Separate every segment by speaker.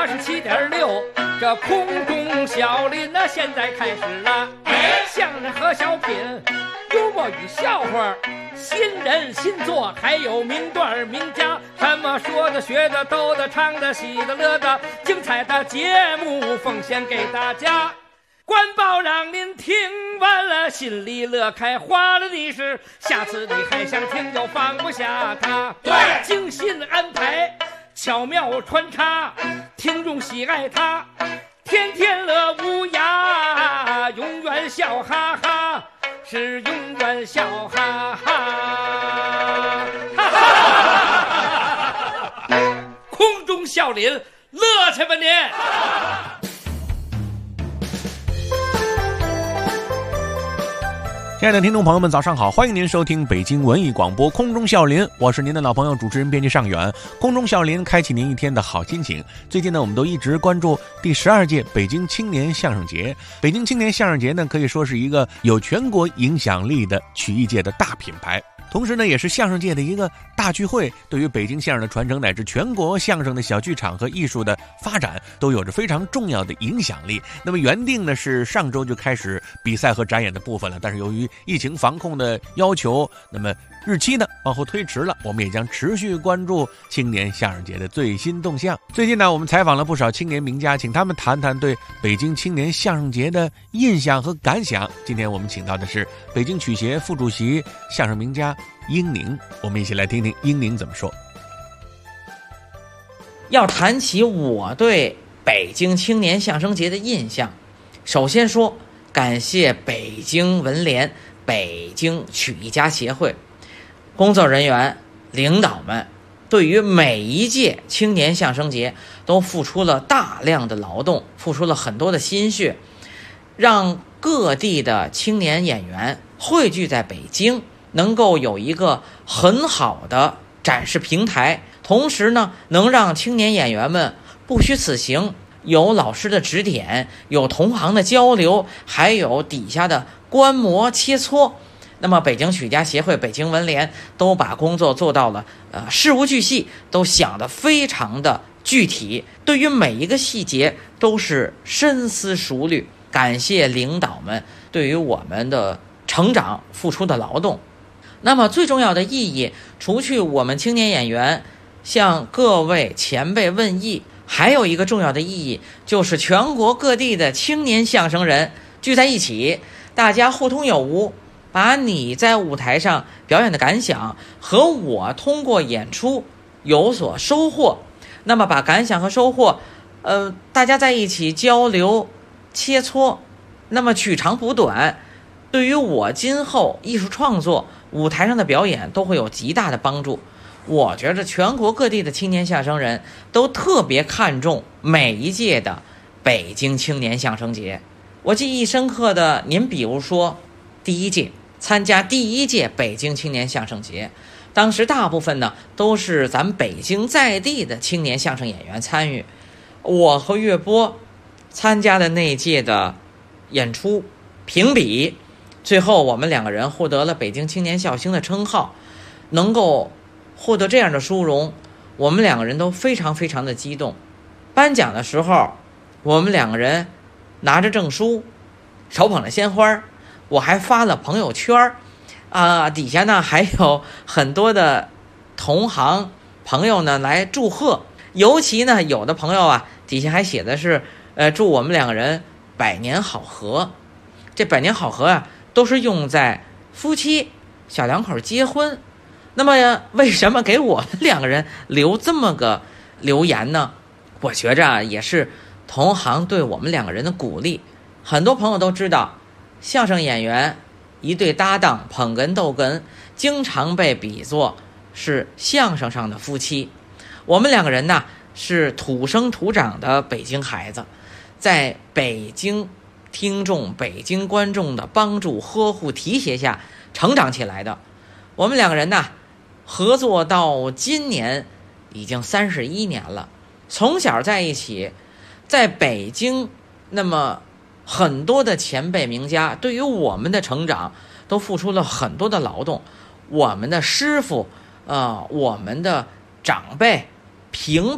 Speaker 1: 87.6，这空中小林呢，现在开始了。相声和小品，幽默与笑话，新人新作，还有名段名家，什么说的、学的、逗的、唱的、喜的、乐的，精彩的节目奉献给大家。官报让您听完了，心里乐开花了的是，下次你还想听就放不下它。
Speaker 2: 对，
Speaker 1: 精心安排，巧妙穿插，听众喜爱它，天天乐无涯，永远笑哈哈，是永远笑哈哈。空中笑林，乐去吧您！
Speaker 3: 亲爱的听众朋友们，早上好！欢迎您收听北京文艺广播空中笑林，我是您的老朋友主持人编辑尚远。空中笑林开启您一天的好心情。最近呢，我们都一直关注第12届北京青年相声节。北京青年相声节呢，可以说是一个有全国影响力的曲艺界的大品牌。同时呢，也是相声界的一个大聚会，对于北京相声的传承乃至全国相声的小剧场和艺术的发展都有着非常重要的影响力。那么原定呢是上周就开始比赛和展演的部分了，但是由于疫情防控的要求，那么日期呢往后推迟了。我们也将持续关注青年相声节的最新动向。最近呢，我们采访了不少青年名家，请他们谈谈对北京青年相声节的印象和感想。今天我们请到的是北京曲协副主席、相声名家英宁，我们一起来听听英宁怎么说。
Speaker 2: 要谈起我对北京青年相声节的印象，首先说感谢北京文联、北京曲艺家协会工作人员、领导们，对于每一届青年相声节都付出了大量的劳动，付出了很多的心血，让各地的青年演员汇聚在北京，能够有一个很好的展示平台，同时呢，能让青年演员们不虚此行，有老师的指点，有同行的交流，还有底下的观摩切磋。那么北京曲家协会、北京文联都把工作做到了事无巨细，都想得非常的具体，对于每一个细节都是深思熟虑。感谢领导们对于我们的成长付出的劳动。那么最重要的意义，除去我们青年演员向各位前辈问艺，还有一个重要的意义，就是全国各地的青年相声人聚在一起，大家互通有无，把你在舞台上表演的感想和我通过演出有所收获，那么把感想和收获大家在一起交流切磋，那么取长补短，对于我今后艺术创作舞台上的表演都会有极大的帮助。我觉得全国各地的青年相声人都特别看重每一届的北京青年相声节。我记忆深刻的，您比如说参加第一届北京青年相声节，当时大部分呢都是咱们北京在地的青年相声演员参与。我和岳波参加的那届的演出评比，最后我们两个人获得了北京青年笑星的称号。能够获得这样的殊荣，我们两个人都非常非常的激动。颁奖的时候，我们两个人拿着证书，手捧着鲜花，我还发了朋友圈底下呢还有很多的同行朋友呢来祝贺。尤其呢有的朋友底下还写的是祝我们两个人百年好合。这百年好合都是用在夫妻小两口结婚。那么为什么给我们两个人留这么个留言呢？我觉着也是同行对我们两个人的鼓励。很多朋友都知道，相声演员一对搭档捧哏逗哏，经常被比作是相声上的夫妻。我们两个人呢是土生土长的北京孩子，在北京听众、北京观众的帮助、呵护、提携下成长起来的。我们两个人呢合作到今年已经31年了，从小在一起，在北京，那么很多的前辈名家对于我们的成长都付出了很多的劳动。我们的师傅我们的长辈平辈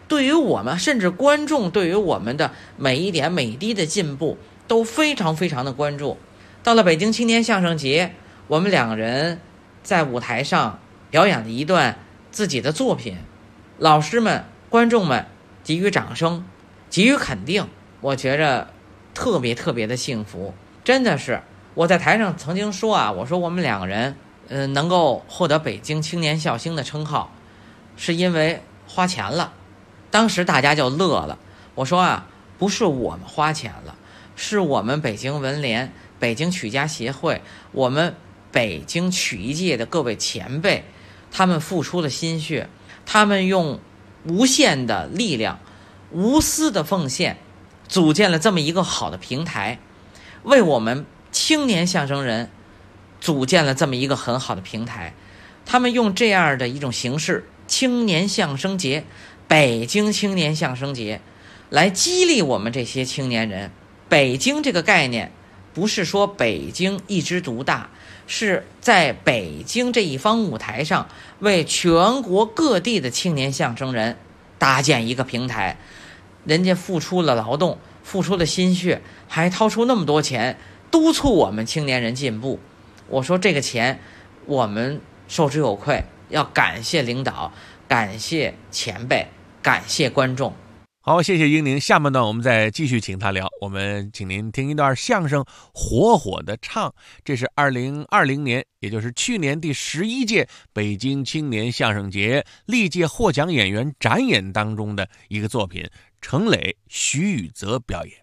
Speaker 2: 对于我们甚至观众对于我们的每一点每一滴的进步都非常非常的关注。到了北京青年相声节，我们两个人在舞台上表演了一段自己的作品，老师们观众们给予掌声，给予肯定，我觉着特别特别的幸福。真的是我在台上曾经说啊，我说我们两个人能够获得北京青年笑星的称号是因为花钱了。当时大家就乐了，我说啊，不是我们花钱了，是我们北京文联、北京曲家协会，我们北京曲艺界的各位前辈，他们付出了心血，他们用无限的力量、无私的奉献，组建了这么一个好的平台，为我们青年相声人组建了这么一个很好的平台。他们用这样的一种形式，青年相声节，北京青年相声节，来激励我们这些青年人。北京这个概念不是说北京一枝独大，是在北京这一方舞台上为全国各地的青年相声人搭建一个平台。人家付出了劳动，付出了心血，还掏出那么多钱督促我们青年人进步。我说这个钱我们受之有愧，要感谢领导，感谢前辈，感谢观众。
Speaker 3: 好，谢谢英宁。下半段我们再继续请他聊，我们请您听一段相声《火火的唱》，这是2020年，也就是去年第11届北京青年相声节历届获奖演员展演当中的一个作品，程磊、徐宇泽表演。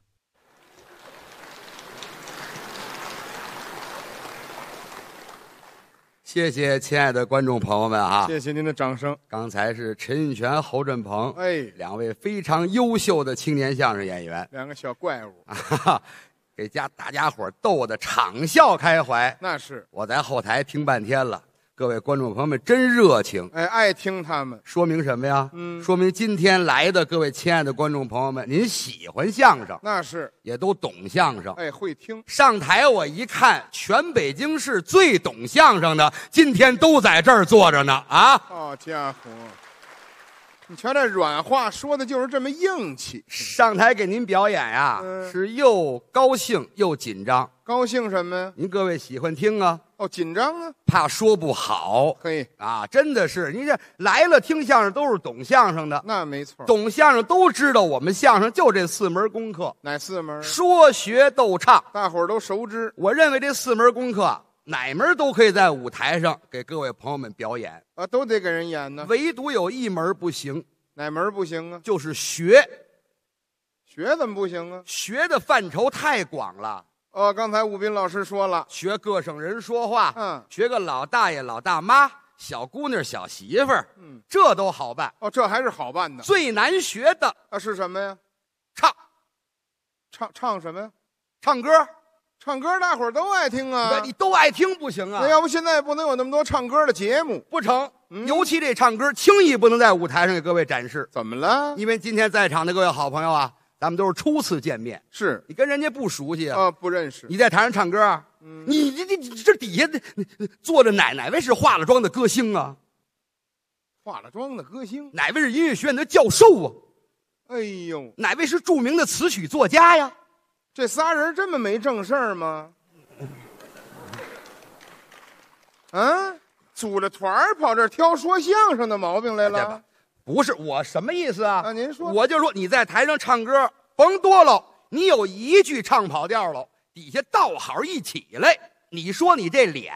Speaker 4: 谢谢亲爱的观众朋友们啊！
Speaker 5: 谢谢您的掌声。
Speaker 4: 刚才是陈印泉、侯振鹏，
Speaker 5: 哎，
Speaker 4: 两位非常优秀的青年相声演员，
Speaker 5: 两个小怪物，
Speaker 4: 给大家伙逗得场笑开怀。
Speaker 5: 那是
Speaker 4: 我在后台听半天了，各位观众朋友们真热情，
Speaker 5: 哎，爱听他们，
Speaker 4: 说明什么呀？说明今天来的各位亲爱的观众朋友们，您喜欢相声，
Speaker 5: 那是，
Speaker 4: 也都懂相声。
Speaker 5: 哎，会听。
Speaker 4: 上台我一看，全北京市最懂相声的，今天都在这儿坐着呢啊！
Speaker 5: 好家伙，你瞧这软话说的就是这么硬气。
Speaker 4: 上台给您表演呀，是又高兴又紧张。
Speaker 5: 高兴什么呀？
Speaker 4: 您各位喜欢听啊？
Speaker 5: 哦，紧张啊，
Speaker 4: 怕说不好。
Speaker 5: 嘿
Speaker 4: 啊，真的是，您这来了听相声都是懂相声的，
Speaker 5: 那没错，
Speaker 4: 懂相声都知道我们相声就这4门功课，
Speaker 5: 哪4门？
Speaker 4: 说学逗唱，
Speaker 5: 大伙儿都熟知。
Speaker 4: 我认为这4门功课哪门都可以在舞台上给各位朋友们表演
Speaker 5: 啊，都得给人演呢，
Speaker 4: 唯独有1门不行。
Speaker 5: 哪门不行啊？
Speaker 4: 就是学。
Speaker 5: 学怎么不行啊？
Speaker 4: 学的范畴太广了。
Speaker 5: 哦，刚才武斌老师说了，
Speaker 4: 学各省人说话，学个老大爷老大妈，小姑娘小媳妇儿，这都好办。
Speaker 5: 哦，这还是好办的。
Speaker 4: 最难学的
Speaker 5: 啊是什么呀？唱什么呀？
Speaker 4: 唱歌。
Speaker 5: 唱歌大伙儿都爱听啊，
Speaker 4: 你都爱听不行啊？
Speaker 5: 那要不现在不能有那么多唱歌的节目，
Speaker 4: 不成。尤其这唱歌轻易不能在舞台上给各位展示。
Speaker 5: 怎么了？
Speaker 4: 因为今天在场的各位好朋友啊，咱们都是初次见面，
Speaker 5: 是
Speaker 4: 你跟人家不熟悉啊，
Speaker 5: 不认识。
Speaker 4: 你在台上唱歌啊，你这底下坐着哪位是化了妆的歌星啊？
Speaker 5: 化了妆的歌星？
Speaker 4: 哪位是音乐学院的教授啊？
Speaker 5: 哎呦，
Speaker 4: 哪位是著名的词曲作家呀？
Speaker 5: 这仨人这么没正事儿吗？啊，组了团儿跑这儿挑说相声的毛病来了？
Speaker 4: 不是，我什么意思啊？
Speaker 5: 您说，
Speaker 4: 我就说你在台上唱歌，甭多了，你有一句唱跑调了，底下倒好一起来，你说你这脸，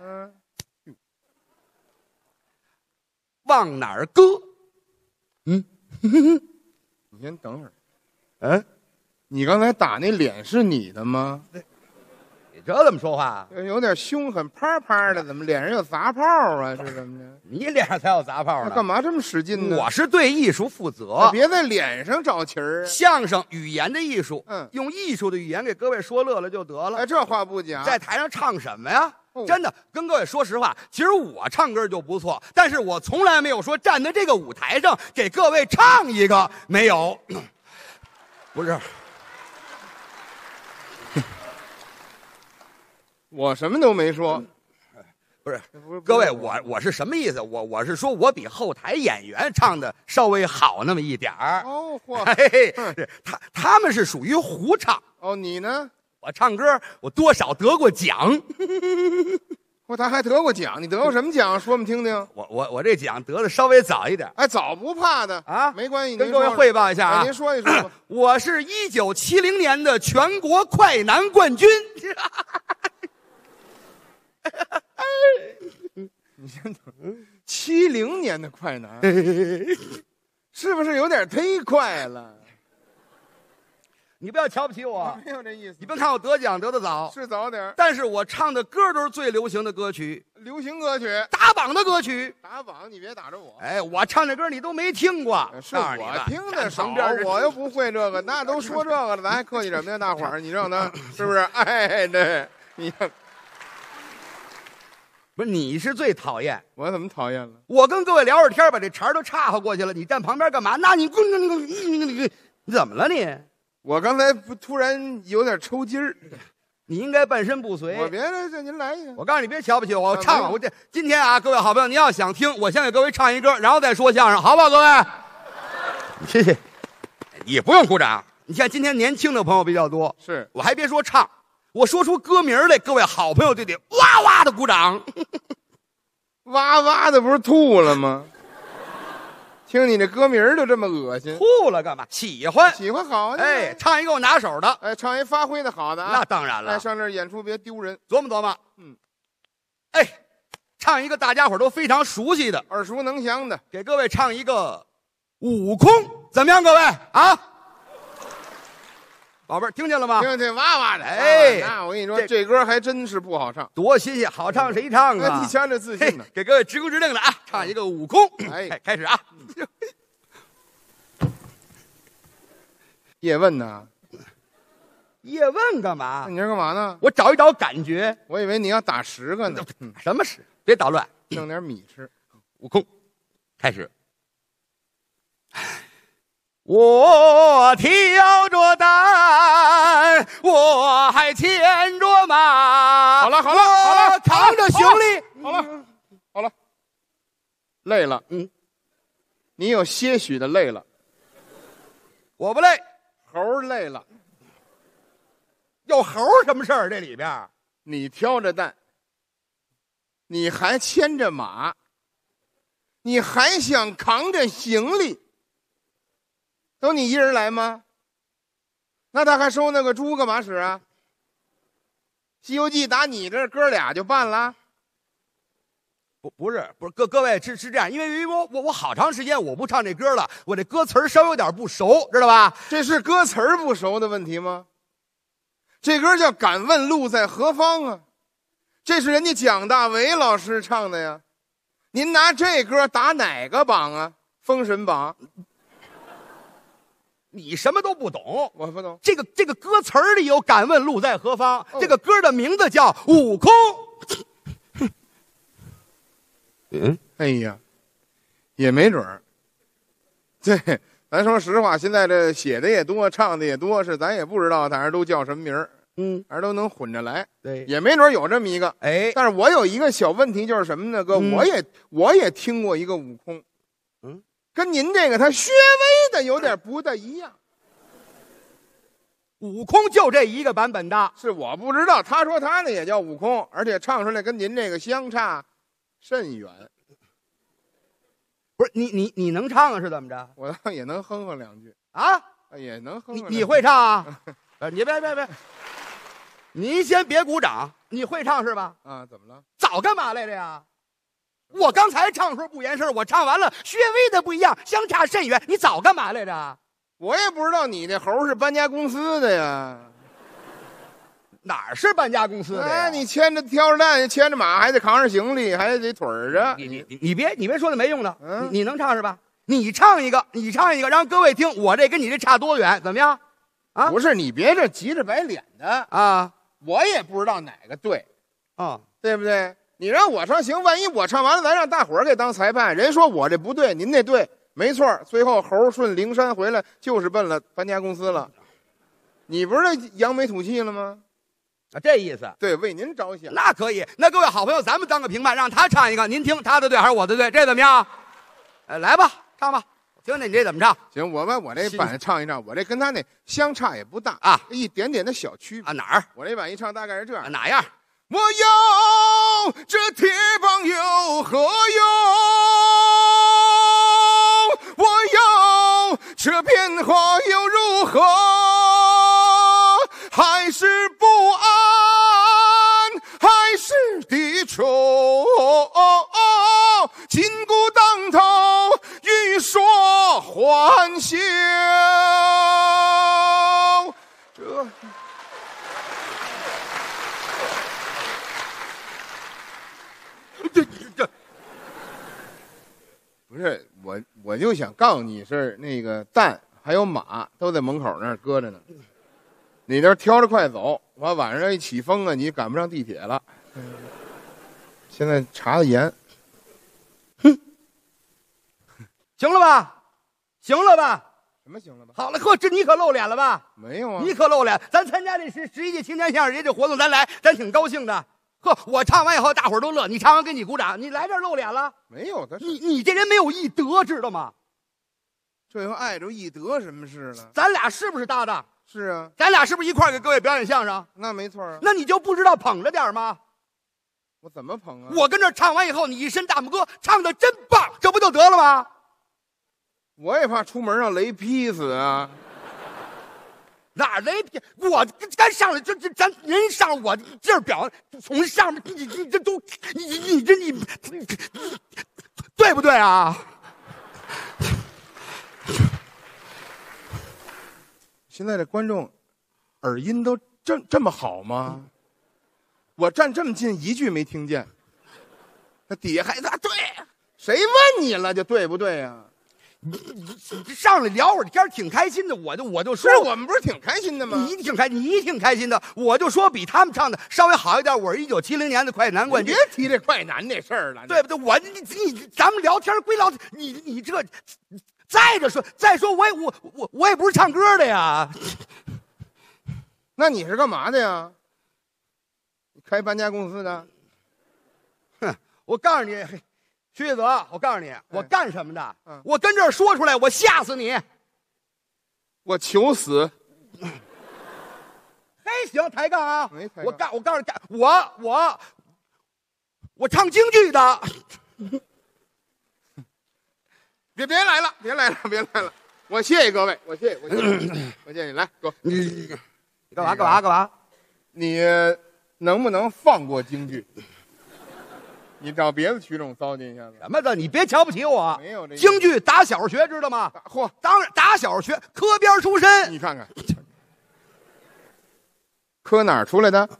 Speaker 4: 往哪儿搁？
Speaker 5: 你先等会儿。你刚才打那脸是你的吗？
Speaker 4: 你这怎么说话？
Speaker 5: 有点凶狠，啪啪的，怎么脸上有砸泡啊？是怎么着？
Speaker 4: 你脸上才有砸泡呢？
Speaker 5: 干嘛这么使劲呢？
Speaker 4: 我是对艺术负责，
Speaker 5: 别在脸上找旗儿啊！
Speaker 4: 相声语言的艺术，用艺术的语言给各位说乐了就得了。
Speaker 5: 哎，这话不假。
Speaker 4: 在台上唱什么呀？真的，跟各位说实话，其实我唱歌就不错，但是我从来没有说站在这个舞台上给各位唱一个，没有。不是。
Speaker 5: 我什么都没说，
Speaker 4: 不是
Speaker 5: 不是
Speaker 4: 各位，我是什么意思？我是说我比后台演员唱的稍微好那么一点儿。
Speaker 5: 哦，嚯，
Speaker 4: 嘿嘿，他们是属于胡唱，
Speaker 5: 哦，你呢？
Speaker 4: 我唱歌我多少得过奖。
Speaker 5: 嚯，他还得过奖，你得过什么奖？说我们听听。
Speaker 4: 我这奖得的稍微早一点
Speaker 5: 哎，早不怕的
Speaker 4: 啊，
Speaker 5: 没关系。
Speaker 4: 跟各位汇报一下啊，
Speaker 5: 您说一说吧。
Speaker 4: 我是1970年的全国快男冠军。
Speaker 5: 你先等，70年的快男，是不是有点忒快了？
Speaker 4: 你不要瞧不起我，
Speaker 5: 没有这意思。
Speaker 4: 你别看我得奖得的早，
Speaker 5: 是早点，
Speaker 4: 但是我唱的歌都是最流行的歌曲，
Speaker 5: 流行歌曲
Speaker 4: 打榜的歌曲。
Speaker 5: 打榜，你别打着我。
Speaker 4: 哎，我唱这歌你都没听过，
Speaker 5: 是我听的少，我又不会这个，那都说这个了，咱还客气什么呀？大伙儿，你让他是不是？哎，对，你看，
Speaker 4: 不是你是最讨厌，
Speaker 5: 我怎么讨厌了？
Speaker 4: 我跟各位聊会儿天，把这茬都岔和过去了，你站旁边干嘛？那你你怎么了你？
Speaker 5: 我刚才不突然有点抽筋儿，
Speaker 4: 你应该半身不遂。
Speaker 5: 我别这您来一个。
Speaker 4: 我告诉你，别瞧不起我，我唱我这今天啊，各位好朋友，您要想听，我先给各位唱一歌，然后再说相声，好不好？各位，谢谢。也不用鼓掌，你看今天年轻的朋友比较多，
Speaker 5: 是
Speaker 4: 我还别说唱，我说出歌名来，各位好朋友就得哇哇的鼓掌。
Speaker 5: 哇哇的，不是吐了吗？听你这歌名就这么恶心，
Speaker 4: 吐了干嘛？喜欢，
Speaker 5: 喜欢好啊！
Speaker 4: 哎，唱一个我拿手的，
Speaker 5: 哎，唱一发挥的好的啊！
Speaker 4: 那当然了，
Speaker 5: 哎，上这儿演出别丢人，
Speaker 4: 琢磨琢磨。哎，唱一个大家伙都非常熟悉的、
Speaker 5: 耳熟能详的，
Speaker 4: 给各位唱一个悟空，怎么样？各位啊，宝贝儿，听见了吗？
Speaker 5: 听听哇哇的，
Speaker 4: 哎
Speaker 5: 那我跟你说，这歌还真是不好唱，
Speaker 4: 多新鲜，好唱谁唱啊？
Speaker 5: 你瞧这自信呢。
Speaker 4: 给各位直呼直令的啊，唱一个悟空。
Speaker 5: 哎，
Speaker 4: 开始啊！
Speaker 5: 叶问呢？
Speaker 4: 叶问干嘛？
Speaker 5: 你这干嘛呢？
Speaker 4: 我找一找感觉。
Speaker 5: 我以为你要打10个呢。
Speaker 4: 什么事？别捣乱，
Speaker 5: 弄点米吃。
Speaker 4: 悟空，开始。我挑着担，我还牵着马。
Speaker 5: 好了，
Speaker 4: 扛着行李。
Speaker 5: 好了，累了。你有些许的累了。
Speaker 4: 我不累，
Speaker 5: 猴累了。
Speaker 4: 有猴什么事儿？这里边
Speaker 5: 你挑着担，你还牵着马，你还想扛着行李，都你一人来吗？那他还收那个猪干嘛使啊？《西游记》打你这哥俩就办了？
Speaker 4: 不是各位是这样，因为我好长时间我不唱这歌了，我这歌词儿稍微有点不熟，知道吧？
Speaker 5: 这是歌词儿不熟的问题吗？这歌叫《敢问路在何方》啊，这是人家蒋大为老师唱的呀。您拿这歌打哪个榜啊？封神榜？
Speaker 4: 你什么都不懂，
Speaker 5: 我不懂。
Speaker 4: 这个歌词儿里有“敢问路在何方”，这个歌的名字叫《悟空》。
Speaker 5: 哎呀，也没准儿。对，咱说实话，现在这写的也多，唱的也多，是咱也不知道，反正都叫什么名儿，反正都能混着来。
Speaker 4: 对，
Speaker 5: 也没准儿有这么一个。
Speaker 4: 哎，
Speaker 5: 但是我有一个小问题，就是什么呢，哥？我也听过一个悟空，跟您这个他稍微的有点不大一样。
Speaker 4: 悟空就这一个版本的，
Speaker 5: 是我不知道，他说他那也叫悟空，而且唱出来跟您这个相差甚远。
Speaker 4: 不是你能唱啊？是怎么着？
Speaker 5: 我倒也能哼哼2句
Speaker 4: 啊，
Speaker 5: 也能哼哼。
Speaker 4: 你会唱啊？你别，您先别鼓掌，你会唱是吧？
Speaker 5: 啊，怎么了？
Speaker 4: 早干嘛来着呀？我刚才唱的时候不言声，我唱完了，稍微的不一样，相差甚远。你早干嘛来着？
Speaker 5: 我也不知道你那猴是搬家公司的呀。
Speaker 4: 哪儿是搬家公司的呀？
Speaker 5: 哎，你挑着担，牵着马，还得扛着行李，还得腿儿着。
Speaker 4: 你别说那没用的。你能唱是吧？你唱一个，让各位听，我这跟你这差多远？怎么样？啊，
Speaker 5: 不是，你别这急着白脸的
Speaker 4: 啊！
Speaker 5: 我也不知道哪个对，
Speaker 4: 啊，
Speaker 5: 对不对？你让我唱行，万一我唱完了，咱让大伙儿给当裁判，人说我这不对，您那对，没错。最后猴顺灵山回来，就是奔了搬家公司了。你不是扬眉吐气了吗？
Speaker 4: 啊，这意思。
Speaker 5: 对，为您着想。
Speaker 4: 那可以。那各位好朋友，咱们当个评判，让他唱一个，您听他的对还是我的对？这怎么样？来吧，唱吧，我听听你这怎么唱。
Speaker 5: 行，我这版唱一唱，我这跟他那相差也不大
Speaker 4: 啊，
Speaker 5: 一点点的小区别
Speaker 4: 啊。哪儿？
Speaker 5: 我这版一唱大概是这样。
Speaker 4: 哪样？
Speaker 5: 我要这铁棒有何用？我要这变化又如何？还是不安，还是抵触？金箍当头，欲说还休。这不是我就想告诉你是那个蛋还有马都在门口那儿搁着呢，你这挑着快走，完晚上一起风啊，你赶不上地铁了。现在查的严，
Speaker 4: 哼，行了吧？行了吧？
Speaker 5: 什么行了吧？
Speaker 4: 好了，呵，这你可露脸了吧？
Speaker 5: 没有啊，
Speaker 4: 你可露脸。咱参加这11届青年相声节这活动，咱来，咱挺高兴的。呵，我唱完以后，大伙儿都乐。你唱完给你鼓掌，你来这儿露脸了？
Speaker 5: 没有的。
Speaker 4: 你这人没有艺德，知道吗？
Speaker 5: 这又碍着艺德什么事了？
Speaker 4: 咱俩是不是搭档？
Speaker 5: 是啊，
Speaker 4: 咱俩是不是一块儿给各位表演相声？
Speaker 5: 那没错啊。
Speaker 4: 那你就不知道捧着点吗？
Speaker 5: 我怎么捧啊？
Speaker 4: 我跟这儿唱完以后，你一身大拇哥，唱的真棒，这不就得了吗？
Speaker 5: 我也怕出门让雷劈死啊！
Speaker 4: 哪儿雷劈？我刚上来，咱人上我这儿表，从上面你这都你对不对啊？
Speaker 5: 现在这观众耳音都这么好吗？我站这么近一句没听见，那底下还对，谁问你了就对不对呀？
Speaker 4: 你上来聊会儿天挺开心的，我就说，
Speaker 5: 我们不是挺开心的吗？
Speaker 4: 你挺开心的，我就说比他们唱的稍微好一点。我是1970年的快男冠军，
Speaker 5: 别提这快男那事儿了，
Speaker 4: 对不对？咱们聊天归聊天，你这，再说我也不是唱歌的呀。
Speaker 5: 那你是干嘛的呀？开搬家公司的？
Speaker 4: 哼，我告诉你。徐泽，我告诉你，我干什么的？我跟这儿说出来，我吓死你！
Speaker 5: 我求死！
Speaker 4: 嘿，行，抬杠啊！
Speaker 5: 没抬杠。
Speaker 4: 我告诉你，我唱京剧的。
Speaker 5: 别来了，别来了！我谢谢各位，我谢谢你，来，哥，
Speaker 4: 你干嘛？
Speaker 5: 你能不能放过京剧？你找别的曲种糟践一下子。
Speaker 4: 什么的？你别瞧不起我。
Speaker 5: 没有这
Speaker 4: 京剧打小学知道吗？
Speaker 5: 嚯，
Speaker 4: 当然打小学，科边出身。
Speaker 5: 你看看，科哪儿出来的？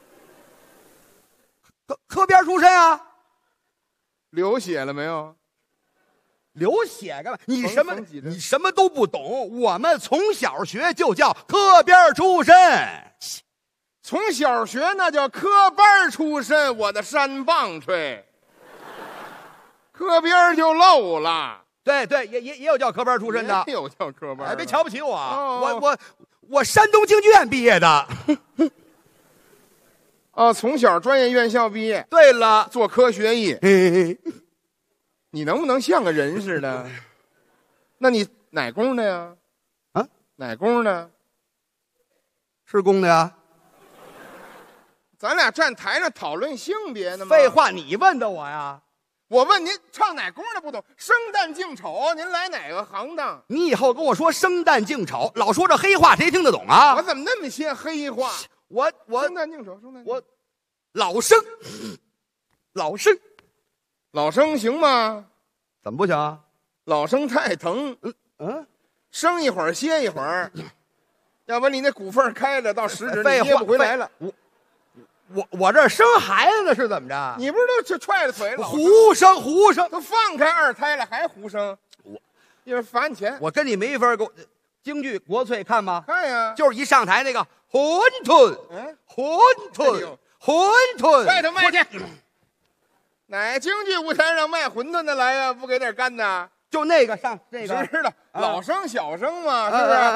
Speaker 4: 科边出身啊。
Speaker 5: 流血了没有？
Speaker 4: 流血干嘛？你什么都不懂。我们从小学就叫科边出身。
Speaker 5: 从小学那叫科班出身，我的山棒槌，科边就漏了。
Speaker 4: 对，也有叫科班出身的，
Speaker 5: 也有叫科班。
Speaker 4: 别瞧不起我，我山东京剧院毕业的。
Speaker 5: 哦，从小专业院校毕业。
Speaker 4: 对了，
Speaker 5: 做科学艺。你能不能像个人似的？那你哪工的呀？
Speaker 4: 啊，
Speaker 5: 哪工的？
Speaker 4: 是工的呀。
Speaker 5: 咱俩站台上讨论性别呢吗？
Speaker 4: 废话，你问的我呀。
Speaker 5: 我问您唱哪工的不懂，生旦净丑，您来哪个行当？
Speaker 4: 你以后跟我说生旦净丑，老说这黑话，谁听得懂啊？
Speaker 5: 我怎么那么些黑话？
Speaker 4: 我
Speaker 5: 生旦净丑，
Speaker 4: 我老生
Speaker 5: 老生行吗？
Speaker 4: 怎么不行啊？
Speaker 5: 老生太疼，生一会儿歇一会儿，要不你那骨缝开着到食指你接不回来了。
Speaker 4: 我这生孩子呢是怎么着？
Speaker 5: 你不是都这踹着腿了？
Speaker 4: 胡生
Speaker 5: 都放开二胎了还胡生，一会儿罚你钱。
Speaker 4: 我跟你没法沟。京剧国粹看吗？
Speaker 5: 看呀，
Speaker 4: 就是一上台那个馄饨，馄饨，
Speaker 5: 外头卖去。哪京剧舞台上卖馄饨的来呀？不给点干的？
Speaker 4: 就那个上那个，
Speaker 5: 知道老生小生嘛，是不是？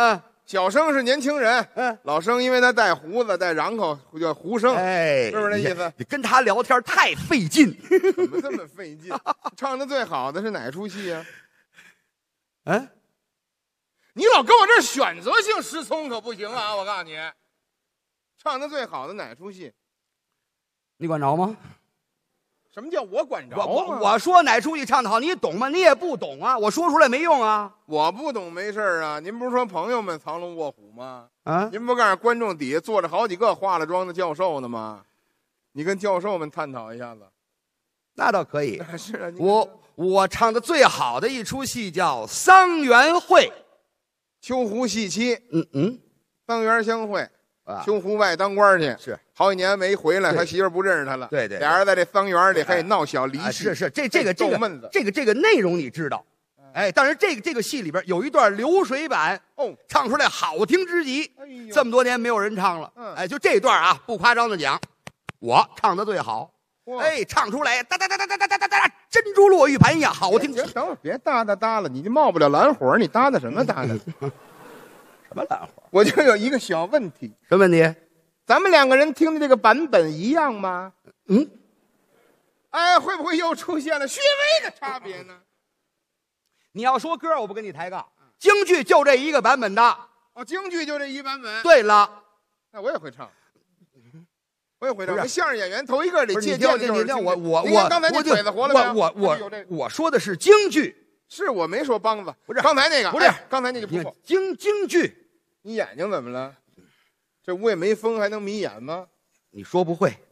Speaker 5: 小生是年轻人，老生因为他带胡子带瓤口叫胡生，
Speaker 4: 哎，
Speaker 5: 是不是这意思？
Speaker 4: 你跟他聊天太费劲。
Speaker 5: 怎么这么费劲？唱的最好的是哪出戏啊？
Speaker 4: 嗯，
Speaker 5: 你老跟我这儿选择性失聪可不行啊！我告诉你，唱的最好的哪出戏？
Speaker 4: 你管着吗？
Speaker 5: 什么叫我管着？
Speaker 4: 我说哪出戏唱得好，你懂吗？你也不懂啊，我说出来没用啊。
Speaker 5: 我不懂没事啊。您不是说朋友们藏龙卧虎吗？
Speaker 4: 啊，
Speaker 5: 您不告诉观众底下坐着好几个化了妆的教授呢吗？你跟教授们探讨一下子。
Speaker 4: 那倒可以。
Speaker 5: 是啊，
Speaker 4: 我唱的最好的一出戏叫《桑园会》。
Speaker 5: 秋胡戏妻，桑园相会。秋胡外当官去，
Speaker 4: 是
Speaker 5: 好几年没回来，他媳妇不认识他了。
Speaker 4: 对对，
Speaker 5: 俩人在这桑园里还闹小离戏。
Speaker 4: 是这个内容你知道，哎，但是这个戏里边有一段流水版，唱出来好听之极。这么多年没有人唱了，哎，就这段啊，不夸张的讲，我唱的最好。哎，唱出来哒哒哒哒哒哒哒哒，珍珠落玉盘一样好听。
Speaker 5: 等会儿别哒哒哒了，你就冒不了蓝火，你哒哒什么哒哒？
Speaker 4: 什么蓝火？
Speaker 5: 我就有一个小问题。
Speaker 4: 什么问题？
Speaker 5: 咱们两个人听的这个版本一样吗？哎，会不会又出现了略微的差别呢？
Speaker 4: 你要说歌，我不跟你抬杠，京剧就这一个版本的。
Speaker 5: 哦，京剧就这一版本。
Speaker 4: 对了，
Speaker 5: 那我也会唱。我也会唱。相声演员头一个得借鉴就是京剧。
Speaker 4: 我
Speaker 5: 刚才你腿子活了没有？
Speaker 4: 我说的是京剧。
Speaker 5: 是我没说梆子，
Speaker 4: 不是
Speaker 5: 刚才那个，
Speaker 4: 不是
Speaker 5: 刚才那个不错。
Speaker 4: 京剧，
Speaker 5: 你眼睛怎么了？这屋也没风，还能眯眼吗？
Speaker 4: 你说不会，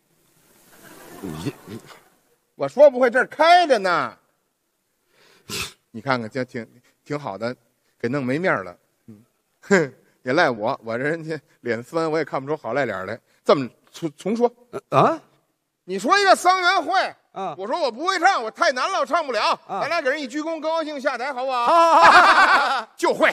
Speaker 5: 我说不会，这儿开着呢。你看看，这挺好的，给弄没面了。也赖我这人家脸酸，我也看不出好赖脸来。这么重说
Speaker 4: 啊？
Speaker 5: 你说一个桑园会。
Speaker 4: 我
Speaker 5: 说我不会唱，我太难了，我唱不了。咱俩给人一鞠躬，高高兴下台，好不好？
Speaker 4: 好，
Speaker 5: 就会。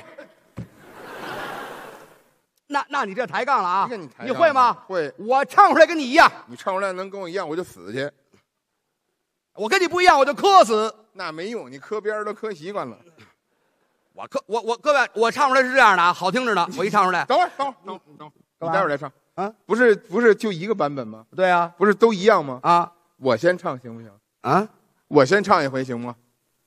Speaker 4: 那你这抬杠了啊？
Speaker 5: 你
Speaker 4: 会吗？
Speaker 5: 会。
Speaker 4: 我唱出来跟你一样。
Speaker 5: 你唱出来能跟我一样，我就死去。
Speaker 4: 我跟你不一样，我就磕死。
Speaker 5: 那没用，你磕边都磕习惯了。
Speaker 4: 各位，我唱出来是这样的啊，好听着呢。我一唱出来，
Speaker 5: 等会儿，你待会儿再唱啊？不是就一个版本吗？
Speaker 4: 对啊，
Speaker 5: 不是都一样吗？
Speaker 4: 啊。
Speaker 5: 我先唱行不行
Speaker 4: 啊？
Speaker 5: 我先唱一回行吗？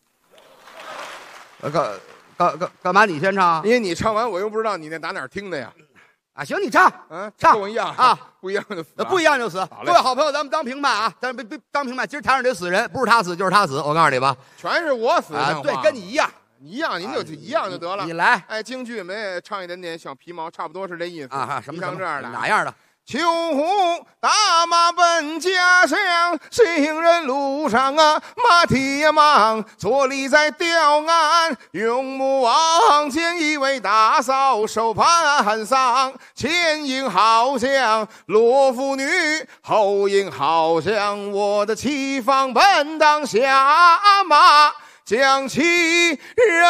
Speaker 4: 干嘛你先唱？
Speaker 5: 因为你唱完我又不知道你那哪听的呀。
Speaker 4: 啊，行，你唱，唱
Speaker 5: 跟我一样
Speaker 4: 啊，
Speaker 5: 不一样就死，
Speaker 4: 不一样就死。各位好朋友，咱们当评判啊，但是别当评判。今儿台上得死人，不是他死就是他死。我告诉你吧，
Speaker 5: 全是我死
Speaker 4: 啊，对，跟你一样，
Speaker 5: 一样，您就一样就得了。
Speaker 4: 你来，
Speaker 5: 哎，京剧们也唱一点点小皮毛，差不多是这意思
Speaker 4: 啊。什么
Speaker 5: 像这样的？
Speaker 4: 哪样的？
Speaker 5: 秋胡大马奔家乡，行人路上啊，马蹄呀忙，坐立在吊岸，用目望见一位大嫂手盘桑，前迎好像罗妇女，后迎好像我的妻房本当下马。将其人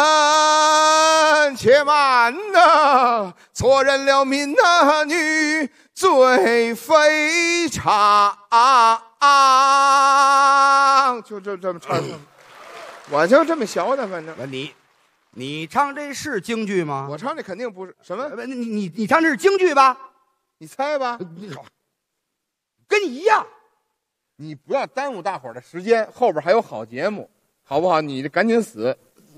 Speaker 5: 且慢呐，错认了民女最非常。就这么唱，我就这么学的，反正。
Speaker 4: 你唱这是京剧吗？
Speaker 5: 我唱这肯定不是什么。
Speaker 4: 你唱这是京剧吧？
Speaker 5: 你猜吧。
Speaker 4: 跟你一样。
Speaker 5: 你不要耽误大伙儿的时间，后边还有好节目。好不好？你赶紧死！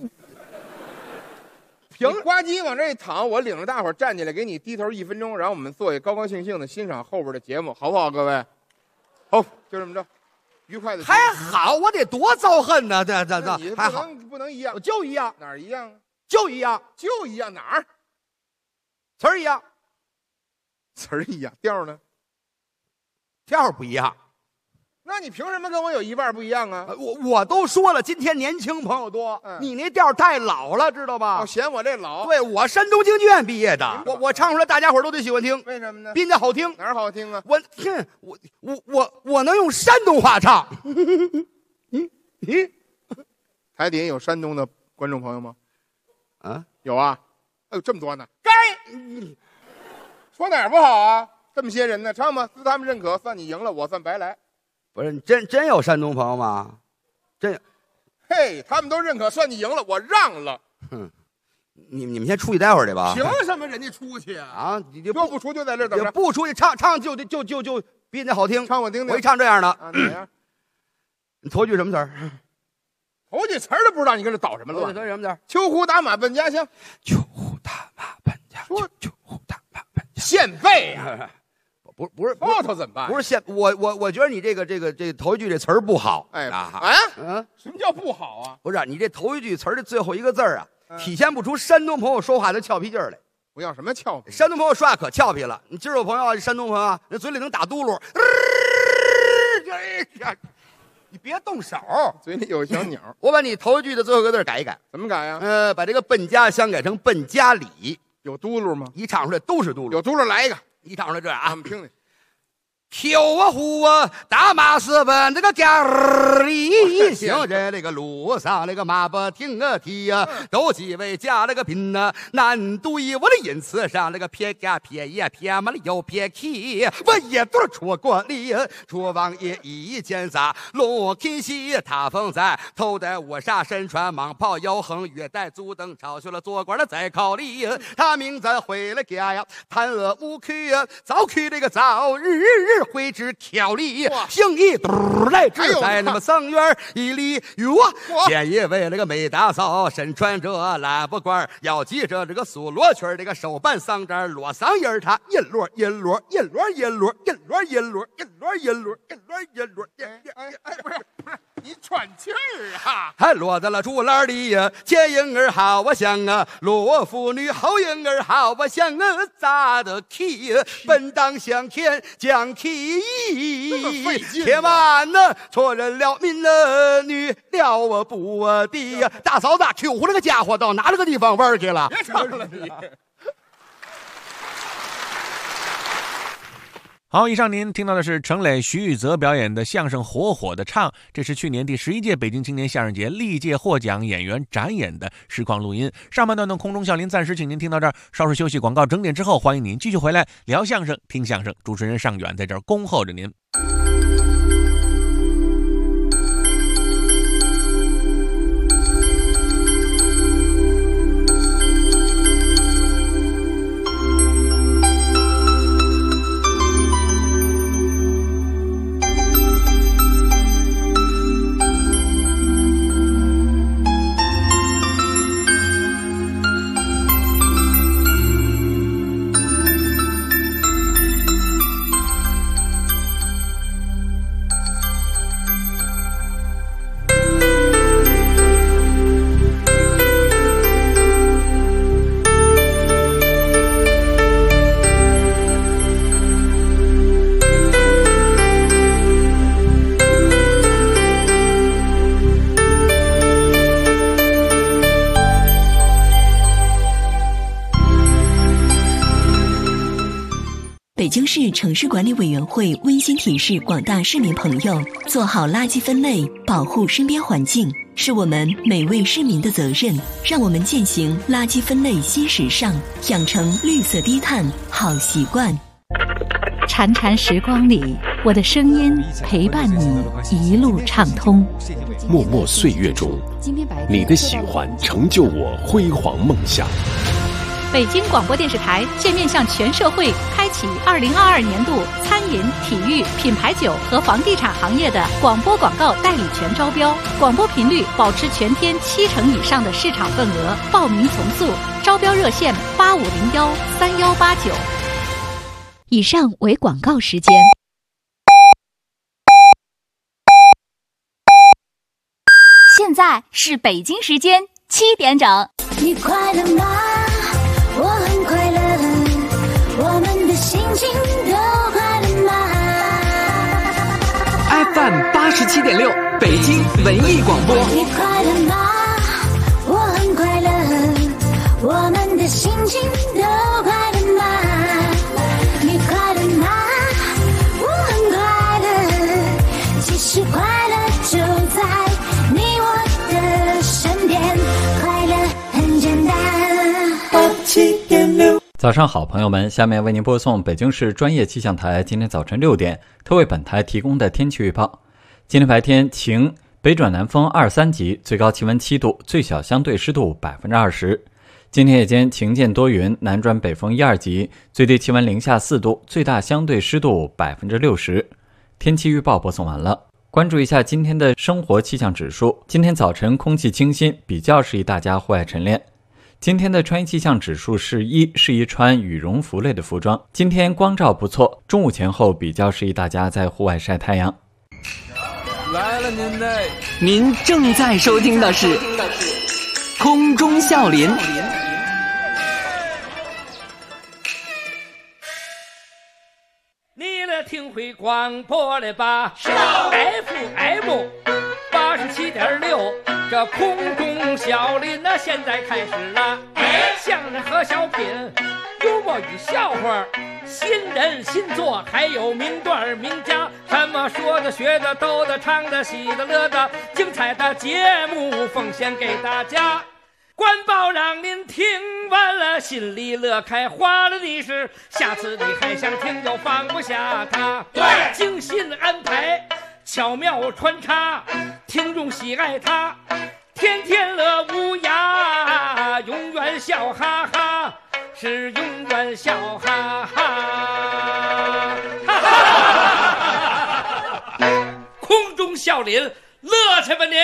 Speaker 5: 你呱唧往这一躺，我领着大伙儿站起来，给你低头1分钟，然后我们坐下高高兴兴的欣赏后边的节目，好不好，各位？好，就这么着，愉快的。
Speaker 4: 还好，我得多遭恨呢！这还好，
Speaker 5: 不能一样，
Speaker 4: 就一样，
Speaker 5: 哪儿一样？
Speaker 4: 就一样，
Speaker 5: 就一样，哪儿？
Speaker 4: 词儿一样，
Speaker 5: 词儿一样，调呢？
Speaker 4: 调不一样。
Speaker 5: 那你凭什么跟我有一半不一样啊？
Speaker 4: 我都说了，今天年轻朋友多，你那调太老了，知道吧？
Speaker 5: 嫌我这老？
Speaker 4: 对，我山东京剧院毕业的，我唱出来大家伙都得喜欢听。
Speaker 5: 为什么呢？
Speaker 4: 比人家好听。
Speaker 5: 哪儿好听啊？
Speaker 4: 我能用山东话唱。
Speaker 5: 台底下有山东的观众朋友吗？
Speaker 4: 啊，
Speaker 5: 有啊。哎呦，这么多呢！该说哪儿不好啊？这么些人呢，唱吧，自他们认可，算你赢了，我算白来。
Speaker 4: 不是真有山东朋友吗？真，
Speaker 5: 嘿，他们都认可，算你赢了，我让了。
Speaker 4: 哼， 你们先出去待会儿去吧。
Speaker 5: 凭什么人家出去啊？
Speaker 4: 啊，你就
Speaker 5: 要不出就在这儿等着。
Speaker 4: 不出去唱就比人家好听。
Speaker 5: 唱我听听。
Speaker 4: 我一唱这样的，
Speaker 5: 啊，哪样？
Speaker 4: 你头句什么词儿？
Speaker 5: 头句词儿都不知道，你跟这捣什么乱？
Speaker 4: 头句什么词儿？
Speaker 5: 秋胡打马奔家乡。
Speaker 4: 秋胡打马奔家乡，秋胡打马奔家乡。
Speaker 5: 现背呀！
Speaker 4: 不是
Speaker 5: 后头怎么办？
Speaker 4: 不是现我觉得你这个头一句这词儿不好。
Speaker 5: 哎
Speaker 4: 啊，
Speaker 5: 什么叫不好啊？
Speaker 4: 不是你这头一句词儿的最后一个字儿啊，体现不出山东朋友说话的俏皮劲儿来。
Speaker 5: 不要什么俏皮，
Speaker 4: 山东朋友说话可俏皮了。你今儿有朋友啊，山东朋友啊，人嘴里能打嘟噜，你别动手，
Speaker 5: 嘴里有小鸟。
Speaker 4: 我把你头一句的最后一个字改一改。
Speaker 5: 怎么改呀？
Speaker 4: 把这个奔家乡改成奔家里，
Speaker 5: 有嘟噜吗？
Speaker 4: 一唱出来都是嘟噜。
Speaker 5: 有嘟噜来一个，
Speaker 4: 一唱出来这样啊，
Speaker 5: 俺们听听。
Speaker 4: 秋啊胡啊，大马是奔那个家里，行人那个路上那个马不停啊蹄呀，都几位加了个宾呐，难对我的因此上那个撇嘎撇也撇嘛了又撇起，我也都出过里，楚王爷一见撒龙肯西，他封在头戴卧纱身穿蟒袍摇横月带足蹬朝学了做官的在考里，他名字回了家呀，贪恶无亏呀，早亏这个早日回至挑里，行一嘟来只在那么桑园一里哟，见一位那个美大嫂身穿着蓝布褂，要系着这个苏罗裙，这个手办桑毡落桑叶他一摞一摞一摞一摞一摞一摞一摞一摞一摞一摞，
Speaker 5: 不是，你喘气儿啊！
Speaker 4: 还落在了竹篮里呀，前婴儿好我想啊，罗妇女后婴儿好我想啊，咋的起本当向前将起且慢呢，错认了民了女了我不我的呀，大嫂子秋胡那个家伙到哪了个地方玩去了？
Speaker 5: 别唱了你。
Speaker 3: 好，以上您听到的是程磊、徐玉泽表演的相声《火火的唱》，这是去年第11届北京青年相声节历届获奖演员展演的实况录音。上半段的空中笑林暂时请您听到这儿，稍事休息，广告整点之后，欢迎您继续回来聊相声、听相声。主持人尚远在这儿恭候着您。
Speaker 6: 北京市城市管理委员会温馨提示广大市民朋友，做好垃圾分类，保护身边环境，是我们每位市民的责任。让我们践行垃圾分类新时尚，养成绿色低碳好习惯。
Speaker 7: 潺潺时光里，我的声音陪伴你一路畅通。
Speaker 8: 默默岁月中，你的喜欢成就我辉煌梦想。
Speaker 7: 北京广播电视台现面向全社会开启2022年度餐饮、体育、品牌酒和房地产行业的广播广告代理权招标，广播频率保持全天70%以上的市场份额，报名从速，招标热线85013189。以上为广告时间。
Speaker 9: 现在是北京时间7点整。
Speaker 10: 你快乐吗？我很快乐，我们的心情都快乐吗
Speaker 11: ？FM 87.6，北京文艺广播。
Speaker 10: 你快乐吗？我很快乐，我们的心情都快乐吗？你快乐吗？我很快乐，其实快乐就在你我的身边，快乐很简单。
Speaker 12: 早上好，朋友们，下面为您播送北京市专业气象台今天早晨6点特为本台提供的天气预报。今天白天晴，北转南风2、3级，最高气温7度，最小相对湿度20%。 今天夜间晴间多云，南转北风1、2级，最低气温零下4度，最大相对湿度60%。天气预报播送完了。关注一下今天的生活气象指数。今天早晨空气清新，比较适宜大家户外晨练。今天的穿衣气象指数是1，适宜穿羽绒服类的服装。今天光照不错，中午前后比较适宜大家在户外晒太阳。
Speaker 11: 来了您正在收听的是空中笑林。
Speaker 1: 你来听会广播了吧？FM 87.6，这空中笑林那现在开始了。相声和小品，幽默与笑话，新人新作，还有名段名家，什么说的、学的、逗的、唱的、喜的、乐的，精彩的节目奉献给大家。官报让您听完了心里乐开花了的是，下次你还想听又放不下它。对，精心安排，巧妙穿插，听众喜爱它，天天乐无涯，永远笑哈哈，是永远笑哈哈。空中笑林，乐去吧您！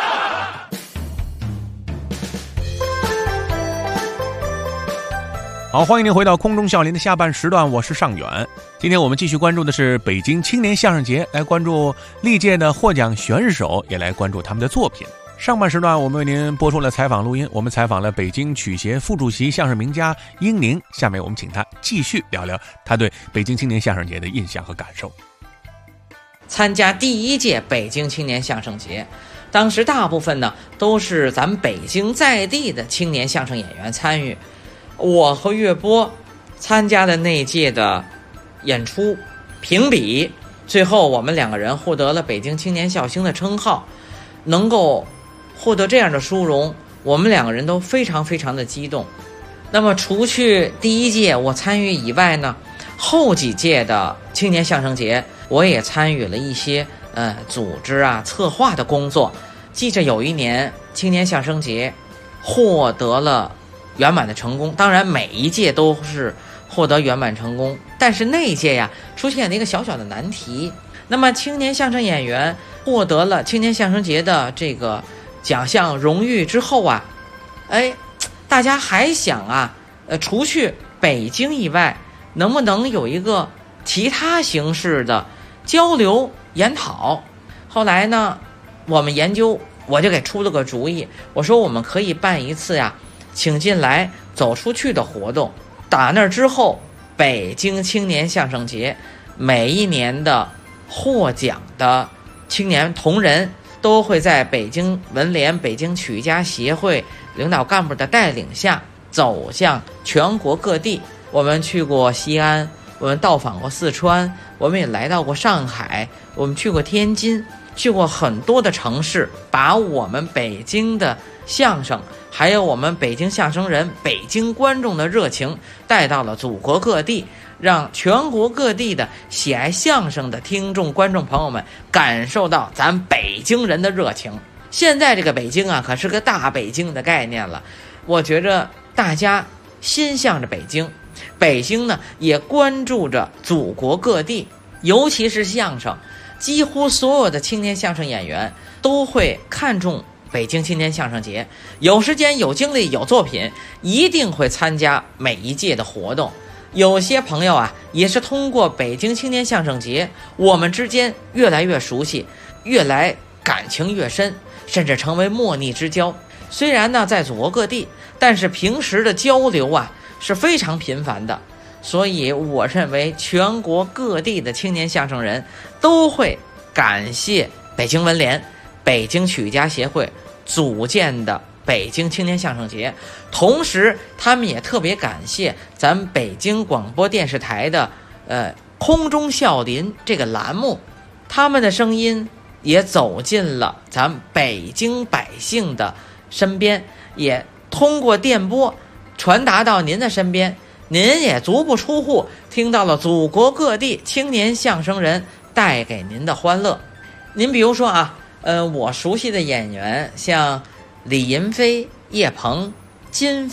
Speaker 3: 好，欢迎您回到空中笑林的下半时段，我是尚远。今天我们继续关注的是北京青年相声节，来关注历届的获奖选手，也来关注他们的作品。上半时段我们为您播出了采访录音，我们采访了北京曲协副主席相声名家英宁，下面我们请他继续聊聊他对北京青年相声节的印象和感受。
Speaker 2: 参加第一届北京青年相声节，当时大部分呢都是咱们北京在地的青年相声演员参与。我和岳波参加的那届的演出评比，最后我们2个人获得了北京青年笑星的称号。能够获得这样的殊荣，我们2个人都非常非常的激动。那么除去第一届我参与以外呢，后几届的青年相声节我也参与了一些组织啊策划的工作。记着有一年青年相声节获得了圆满的成功，当然每一届都是获得圆满成功，但是那一届呀出现了一个小小的难题。那么青年相声演员获得了青年相声节的这个奖项荣誉之后啊，大家还想啊，除去北京以外，能不能有一个其他形式的交流研讨？后来呢，我们研究，我就给出了个主意，我说我们可以办一次呀，请进来走出去的活动。打那之后，北京青年相声节每一年的获奖的青年同仁都会在北京文联、北京曲艺家协会领导干部的带领下走向全国各地。我们去过西安，我们到访过四川，我们也来到过上海，我们去过天津，去过很多的城市，把我们北京的相声还有我们北京相声人、北京观众的热情带到了祖国各地，让全国各地的喜爱相声的听众观众朋友们感受到咱北京人的热情。现在这个北京啊可是个大北京的概念了，我觉着大家心向着北京，北京呢也关注着祖国各地，尤其是相声，几乎所有的青年相声演员都会看重北京青年相声节，有时间有精力有作品一定会参加每一届的活动。有些朋友啊也是通过北京青年相声节，我们之间越来越熟悉，越来感情越深，甚至成为莫逆之交。虽然呢在祖国各地，但是平时的交流啊是非常频繁的，所以我认为全国各地的青年相声人都会感谢北京文联、北京曲艺家协会组建的北京青年相声节，同时他们也特别感谢咱们北京广播电视台的空中笑林这个栏目，他们的声音也走进了咱们北京百姓的身边，也通过电波传达到您的身边，您也足不出户听到了祖国各地青年相声人带给您的欢乐。您比如说啊，我熟悉的演员像李银飞、叶鹏、金飞、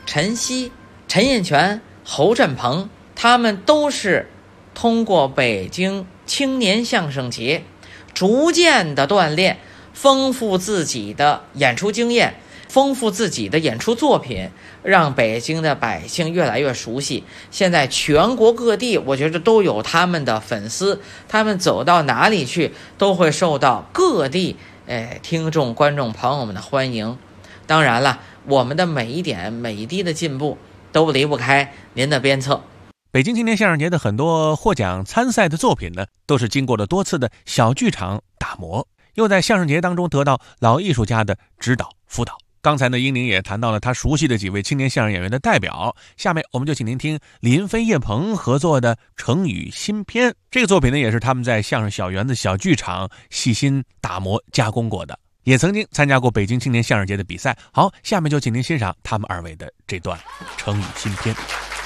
Speaker 2: 陈曦、陈印泉、侯振鹏，他们都是通过北京青年相声节逐渐的锻炼，丰富自己的演出经验，丰富自己的演出作品，让北京的百姓越来越熟悉。现在全国各地我觉得都有他们的粉丝，他们走到哪里去都会受到各地听众观众朋友们的欢迎。当然了，我们的每一点每一滴的进步都离不开您的鞭策。
Speaker 3: 北京青年相声节的很多获奖参赛的作品呢，都是经过了多次的小剧场打磨，又在相声节当中得到老艺术家的指导辅导。刚才呢，英宁也谈到了他熟悉的几位青年相声演员的代表，下面我们就请您听李云飞、叶鹏合作的成语新篇。这个作品呢，也是他们在相声小园子小剧场细心打磨加工过的，也曾经参加过北京青年相声节的比赛。好，下面就请您欣赏他们二位的这段成语新篇。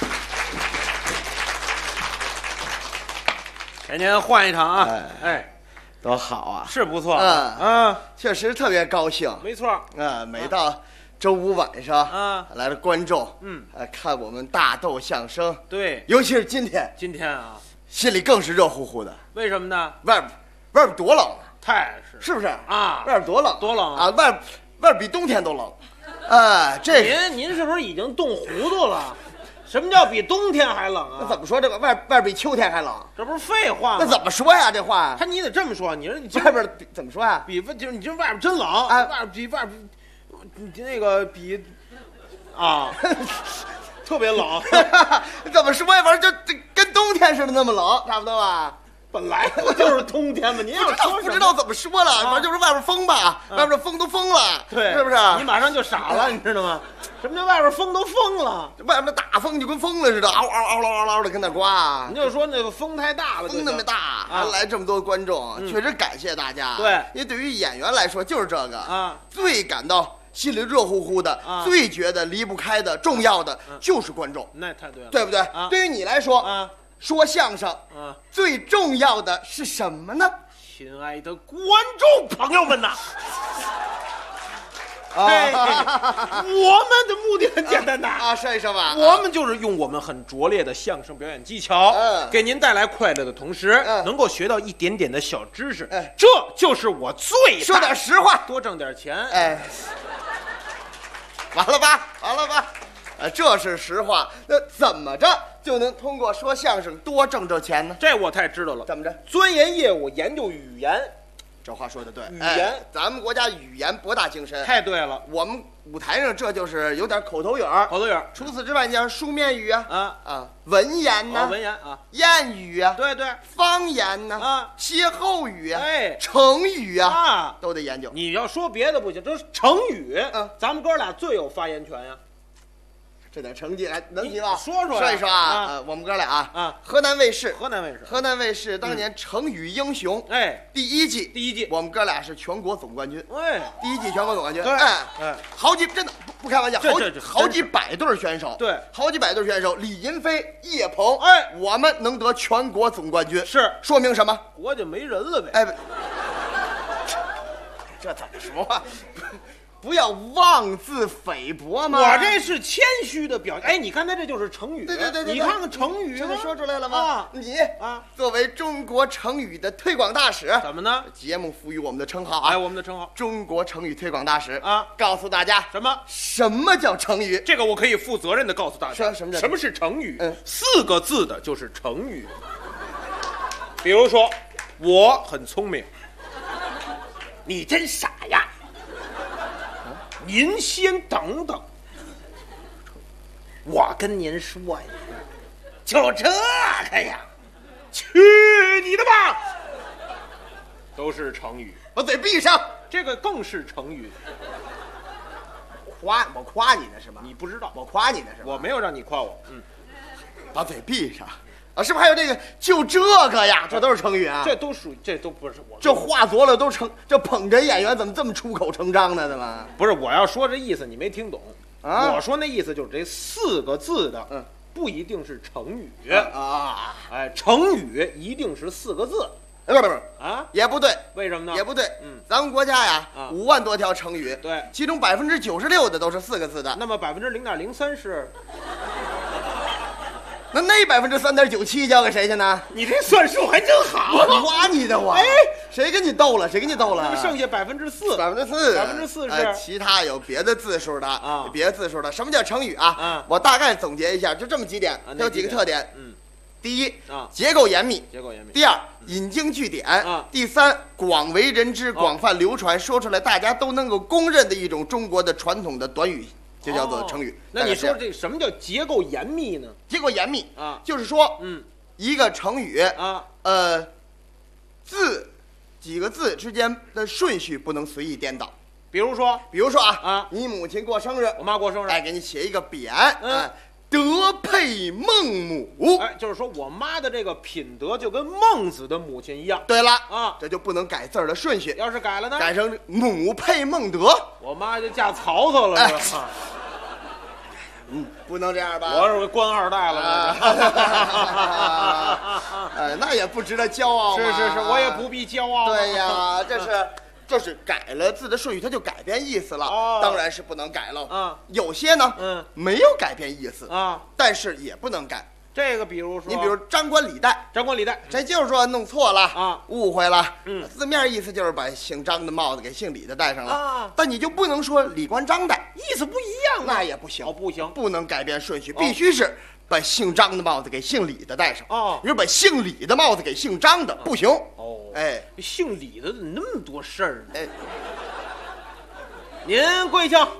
Speaker 1: 给您换一场啊！
Speaker 13: 多好啊，
Speaker 1: 是不错，
Speaker 13: 确实特别高兴。
Speaker 1: 没错，
Speaker 13: 每到周五晚上，来的观众，看我们大斗相声，
Speaker 1: 对，
Speaker 13: 尤其是今天啊，心里更是热乎乎的。
Speaker 1: 为什么呢？
Speaker 13: 外边多冷啊！
Speaker 1: 太
Speaker 13: 是不是
Speaker 1: 啊？
Speaker 13: 外边多冷，
Speaker 1: 多冷
Speaker 13: 啊！外边比冬天都冷。
Speaker 1: 您是不是已经冻糊涂了？什么叫比冬天还冷啊？
Speaker 13: 那怎么说这个外边比秋天还冷？
Speaker 1: 这不是废话吗？
Speaker 13: 那怎么说呀？这话
Speaker 1: 你得这么说。你说你
Speaker 13: 外边怎么说呀？
Speaker 1: 就是你这外边真冷，外边比那个比啊，特别冷。
Speaker 13: 怎么说呀？反正就跟冬天似的那么冷，差不多吧。
Speaker 1: 本来不就是冬天吗？您要说
Speaker 13: 不知道怎么说了，反正就是外边风吧，外边风都疯了，
Speaker 1: 对，
Speaker 13: 是不是？
Speaker 1: 你马上就傻了，你知道吗？什么叫外边风都疯了？
Speaker 13: 外边大风就跟疯了似的，嗷嗷嗷嗷嗷的跟那刮。
Speaker 1: 你就说那个风太大了，
Speaker 13: 风那么大，来这么多观众，确实感谢大家。
Speaker 1: 对，
Speaker 13: 因为对于演员来说就是这个啊，最感到心里热乎乎的，最觉得离不开的、重要的就是观众。
Speaker 1: 那太对了，
Speaker 13: 对不对？对于你来说说相声最重要的是什么呢？
Speaker 1: 亲爱的观众朋友们呐，我们的目的很简单的
Speaker 13: 说一声吧，
Speaker 1: 我们就是用我们很拙劣的相声表演技巧，给您带来快乐的同时，能够学到一点点的小知识，这就是我最
Speaker 13: 说点实话，
Speaker 1: 多挣点钱，
Speaker 13: 完了吧，这是实话。那怎么着就能通过说相声多挣着钱呢？
Speaker 1: 这我太知道了。
Speaker 13: 怎么着？
Speaker 1: 钻研业务，研究语言。
Speaker 13: 这话说的对，
Speaker 1: 语言，
Speaker 13: 咱们国家语言博大精深。
Speaker 1: 太对了，
Speaker 13: 我们舞台上这就是有点口头语除此之外，你像书面语文言呢，
Speaker 1: 文言啊，
Speaker 13: 谚语啊，
Speaker 1: 对，
Speaker 13: 方言呢，歇后语啊，成语啊，都得研究。
Speaker 1: 你要说别的不行，这是成语，咱们哥俩最有发言权呀。
Speaker 13: 这点成绩还能行吧？
Speaker 1: 说
Speaker 13: 一说啊！我们哥俩河南卫视当年成语英雄，第一季，我们哥俩是全国总冠军，第一季全国总冠军，好几真的不开玩笑，好几百对选手，好几百对选手，李云飞、叶鹏，我们能得全国总冠军，
Speaker 1: 是
Speaker 13: 说明什么？
Speaker 1: 国家没人了呗？
Speaker 13: 这怎么说话？不要妄自菲薄嘛！
Speaker 1: 我这是谦虚的表现。你看他这就是成语。
Speaker 13: 对，
Speaker 1: 你看看成语，
Speaker 13: 这不说出来了吗？你作为中国成语的推广大使，
Speaker 1: 怎么呢？
Speaker 13: 节目赋予我们的称号
Speaker 1: 我们的称号，
Speaker 13: 中国成语推广大使告诉大家什么叫成语？
Speaker 1: 这个我可以负责任的告诉大家。什么是成语？4个字的就是成语。比如说，我很聪明，你真傻呀。您先等等，我跟您说呀，就这个呀，去你的吧，都是成语。
Speaker 13: 把嘴闭上，
Speaker 1: 这个更是成语。
Speaker 13: 我夸你呢是吧？
Speaker 1: 你不知道，
Speaker 13: 我夸你呢是吧？
Speaker 1: 我没有让你夸我。
Speaker 13: 把嘴闭上。是不是还有这个就这个呀？这都是成语啊！
Speaker 1: 这都属于，这都不是我。
Speaker 13: 这话多了都成，这捧哏演员怎么这么出口成章呢？怎么？
Speaker 1: 不是我要说这意思，你没听懂啊？我说那意思就是这4个字的，不一定是成语成语一定是4个字。
Speaker 13: 不
Speaker 1: 啊，
Speaker 13: 也不对。
Speaker 1: 为什么呢？
Speaker 13: 也不对。咱们国家呀，5万多条成语，
Speaker 1: 对，
Speaker 13: 其中96%的都是4个字的。
Speaker 1: 那么0.03%是？
Speaker 13: 那3.97%交给谁去呢？
Speaker 1: 你这算术还真好，
Speaker 13: 我夸你的我。
Speaker 1: 哎，
Speaker 13: 谁跟你斗了？
Speaker 1: 那么剩下4%，4%是
Speaker 13: 其他有别的字数的啊，别的字数的。什么叫成语啊？我大概总结一下，就这么几点，它有几个特点。第一结构严密；第二，引经据典；第三，广为人知、广泛流传，说出来大家都能够公认的一种中国的传统的短语。就叫做成语。
Speaker 1: 那你说这什么叫结构严密呢？
Speaker 13: 结构严密啊，就是说，一个成语啊，几个字之间的顺序不能随意颠倒。
Speaker 1: 比如说
Speaker 13: 啊，你母亲过生日，
Speaker 1: 我妈过生日，
Speaker 13: 哎，给你写一个匾，德配孟母。
Speaker 1: 哎，就是说我妈的这个品德就跟孟子的母亲一样。
Speaker 13: 对了啊，这就不能改字儿的顺序。
Speaker 1: 要是改了呢？
Speaker 13: 改成母配孟德，
Speaker 1: 我妈就嫁曹操了。
Speaker 13: 不能这样吧？
Speaker 1: 我是官二代了。
Speaker 13: 哎，那也不值得骄傲。
Speaker 1: 是，我也不必骄傲。
Speaker 13: 对呀，这是改了字的顺序，它就改变意思了。当然是不能改了。有些呢，没有改变意思啊，但是也不能改。
Speaker 1: 这个比如说，
Speaker 13: 你比如张冠李戴，这就是说弄错了啊，误会了。字面意思就是把姓张的帽子给姓李的戴上了啊，但你就不能说李冠张戴，
Speaker 1: 意思不一样，
Speaker 13: 那也不行。
Speaker 1: 不行，
Speaker 13: 不能改变顺序，必须是把姓张的帽子给姓李的戴上。你说把姓李的帽子给姓张的，不行。哎，
Speaker 1: 姓李的怎么那么多事儿呢？哎，您跪下，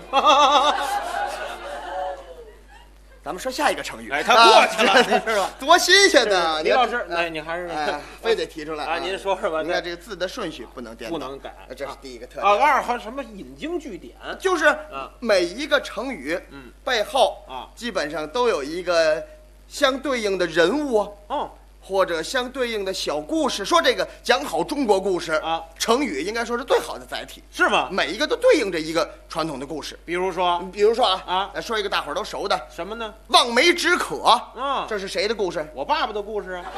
Speaker 13: 咱们说下一个成语。
Speaker 1: 哎，他过去了，是吧？
Speaker 13: 多新鲜的！
Speaker 1: 李老师，哎，你还是
Speaker 13: 非得提出来
Speaker 1: 啊？您说吧。
Speaker 13: 你看这个字的顺序不能颠倒，
Speaker 1: 不能改，
Speaker 13: 这是第一个特点。
Speaker 1: 二还什么引经据典，
Speaker 13: 就是每一个成语背后基本上都有一个相对应的人物或者相对应的小故事。说这个讲好中国故事啊，成语应该说是最好的载体，
Speaker 1: 是吗？
Speaker 13: 每一个都对应着一个传统的故事。
Speaker 1: 比如说
Speaker 13: 来说一个大伙儿都熟的，
Speaker 1: 什么呢？
Speaker 13: 望梅止渴。这是谁的故事？
Speaker 1: 我爸爸的故事啊。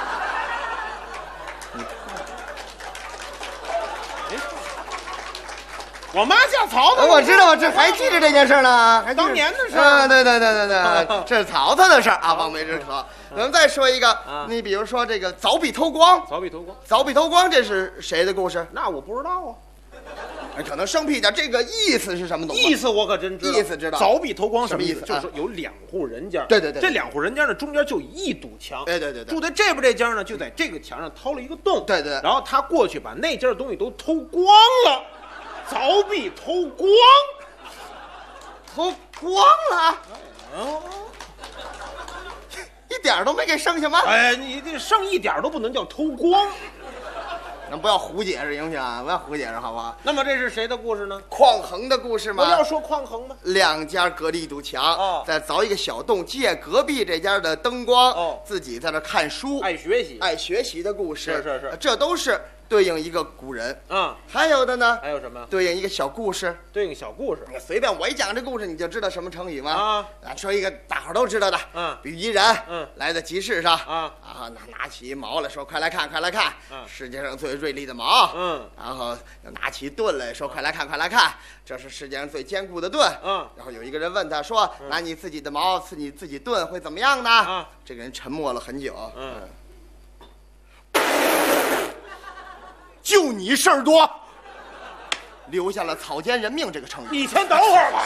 Speaker 1: 我妈叫曹操，
Speaker 13: 我知道，这还记着这件事呢，还
Speaker 1: 当年的事儿。
Speaker 13: 对，这是曹操的事儿啊，望梅止渴。咱们再说一个，你比如说这个凿壁偷光。凿壁偷光，这是谁的故事？
Speaker 1: 那我不知道啊。
Speaker 13: 可能生僻点，这个意思是什么？
Speaker 1: 意思我可真知道。
Speaker 13: 意思知道。
Speaker 1: 凿壁偷光什么意思？
Speaker 13: 就是
Speaker 1: 说有2户人家。
Speaker 13: 对。
Speaker 1: 这2户人家呢，中间就一堵墙。
Speaker 13: 对。
Speaker 1: 住在这边这家呢，就在这个墙上掏了一个洞。
Speaker 13: 对。
Speaker 1: 然后他过去把那家的东西都偷光了。凿壁偷光
Speaker 13: 了，一点都没给剩下吗？
Speaker 1: 哎，你这剩一点都不能叫偷光，
Speaker 13: 咱不要胡解释影响，不要胡解释，好不好？
Speaker 1: 那么这是谁的故事呢？
Speaker 13: 匡衡的故事吗？
Speaker 1: 我要说匡衡吗
Speaker 13: ？2家隔了一堵墙，再凿一个小洞，借隔壁这家的灯光，自己在那看书，
Speaker 1: 爱学习
Speaker 13: 的故事。
Speaker 1: 是，
Speaker 13: 这都是对应一个古人。还有的呢？
Speaker 1: 还有什么？
Speaker 13: 对应一个小故事。
Speaker 1: 你
Speaker 13: 随便我一讲这故事，你就知道什么成语吗？说一个大伙都知道的。比如一人来到集市上拿起矛来说：“快来看，快来看，世界上最锐利的矛。”然后拿起盾来说：“快来看，快来看，这是世界上最坚固的盾。”然后有一个人问他说：“拿你自己的矛刺你自己盾会怎么样呢？”这个人沉默了很久。就你事儿多，留下了草菅人命这个成语。
Speaker 1: 你先等会儿吧，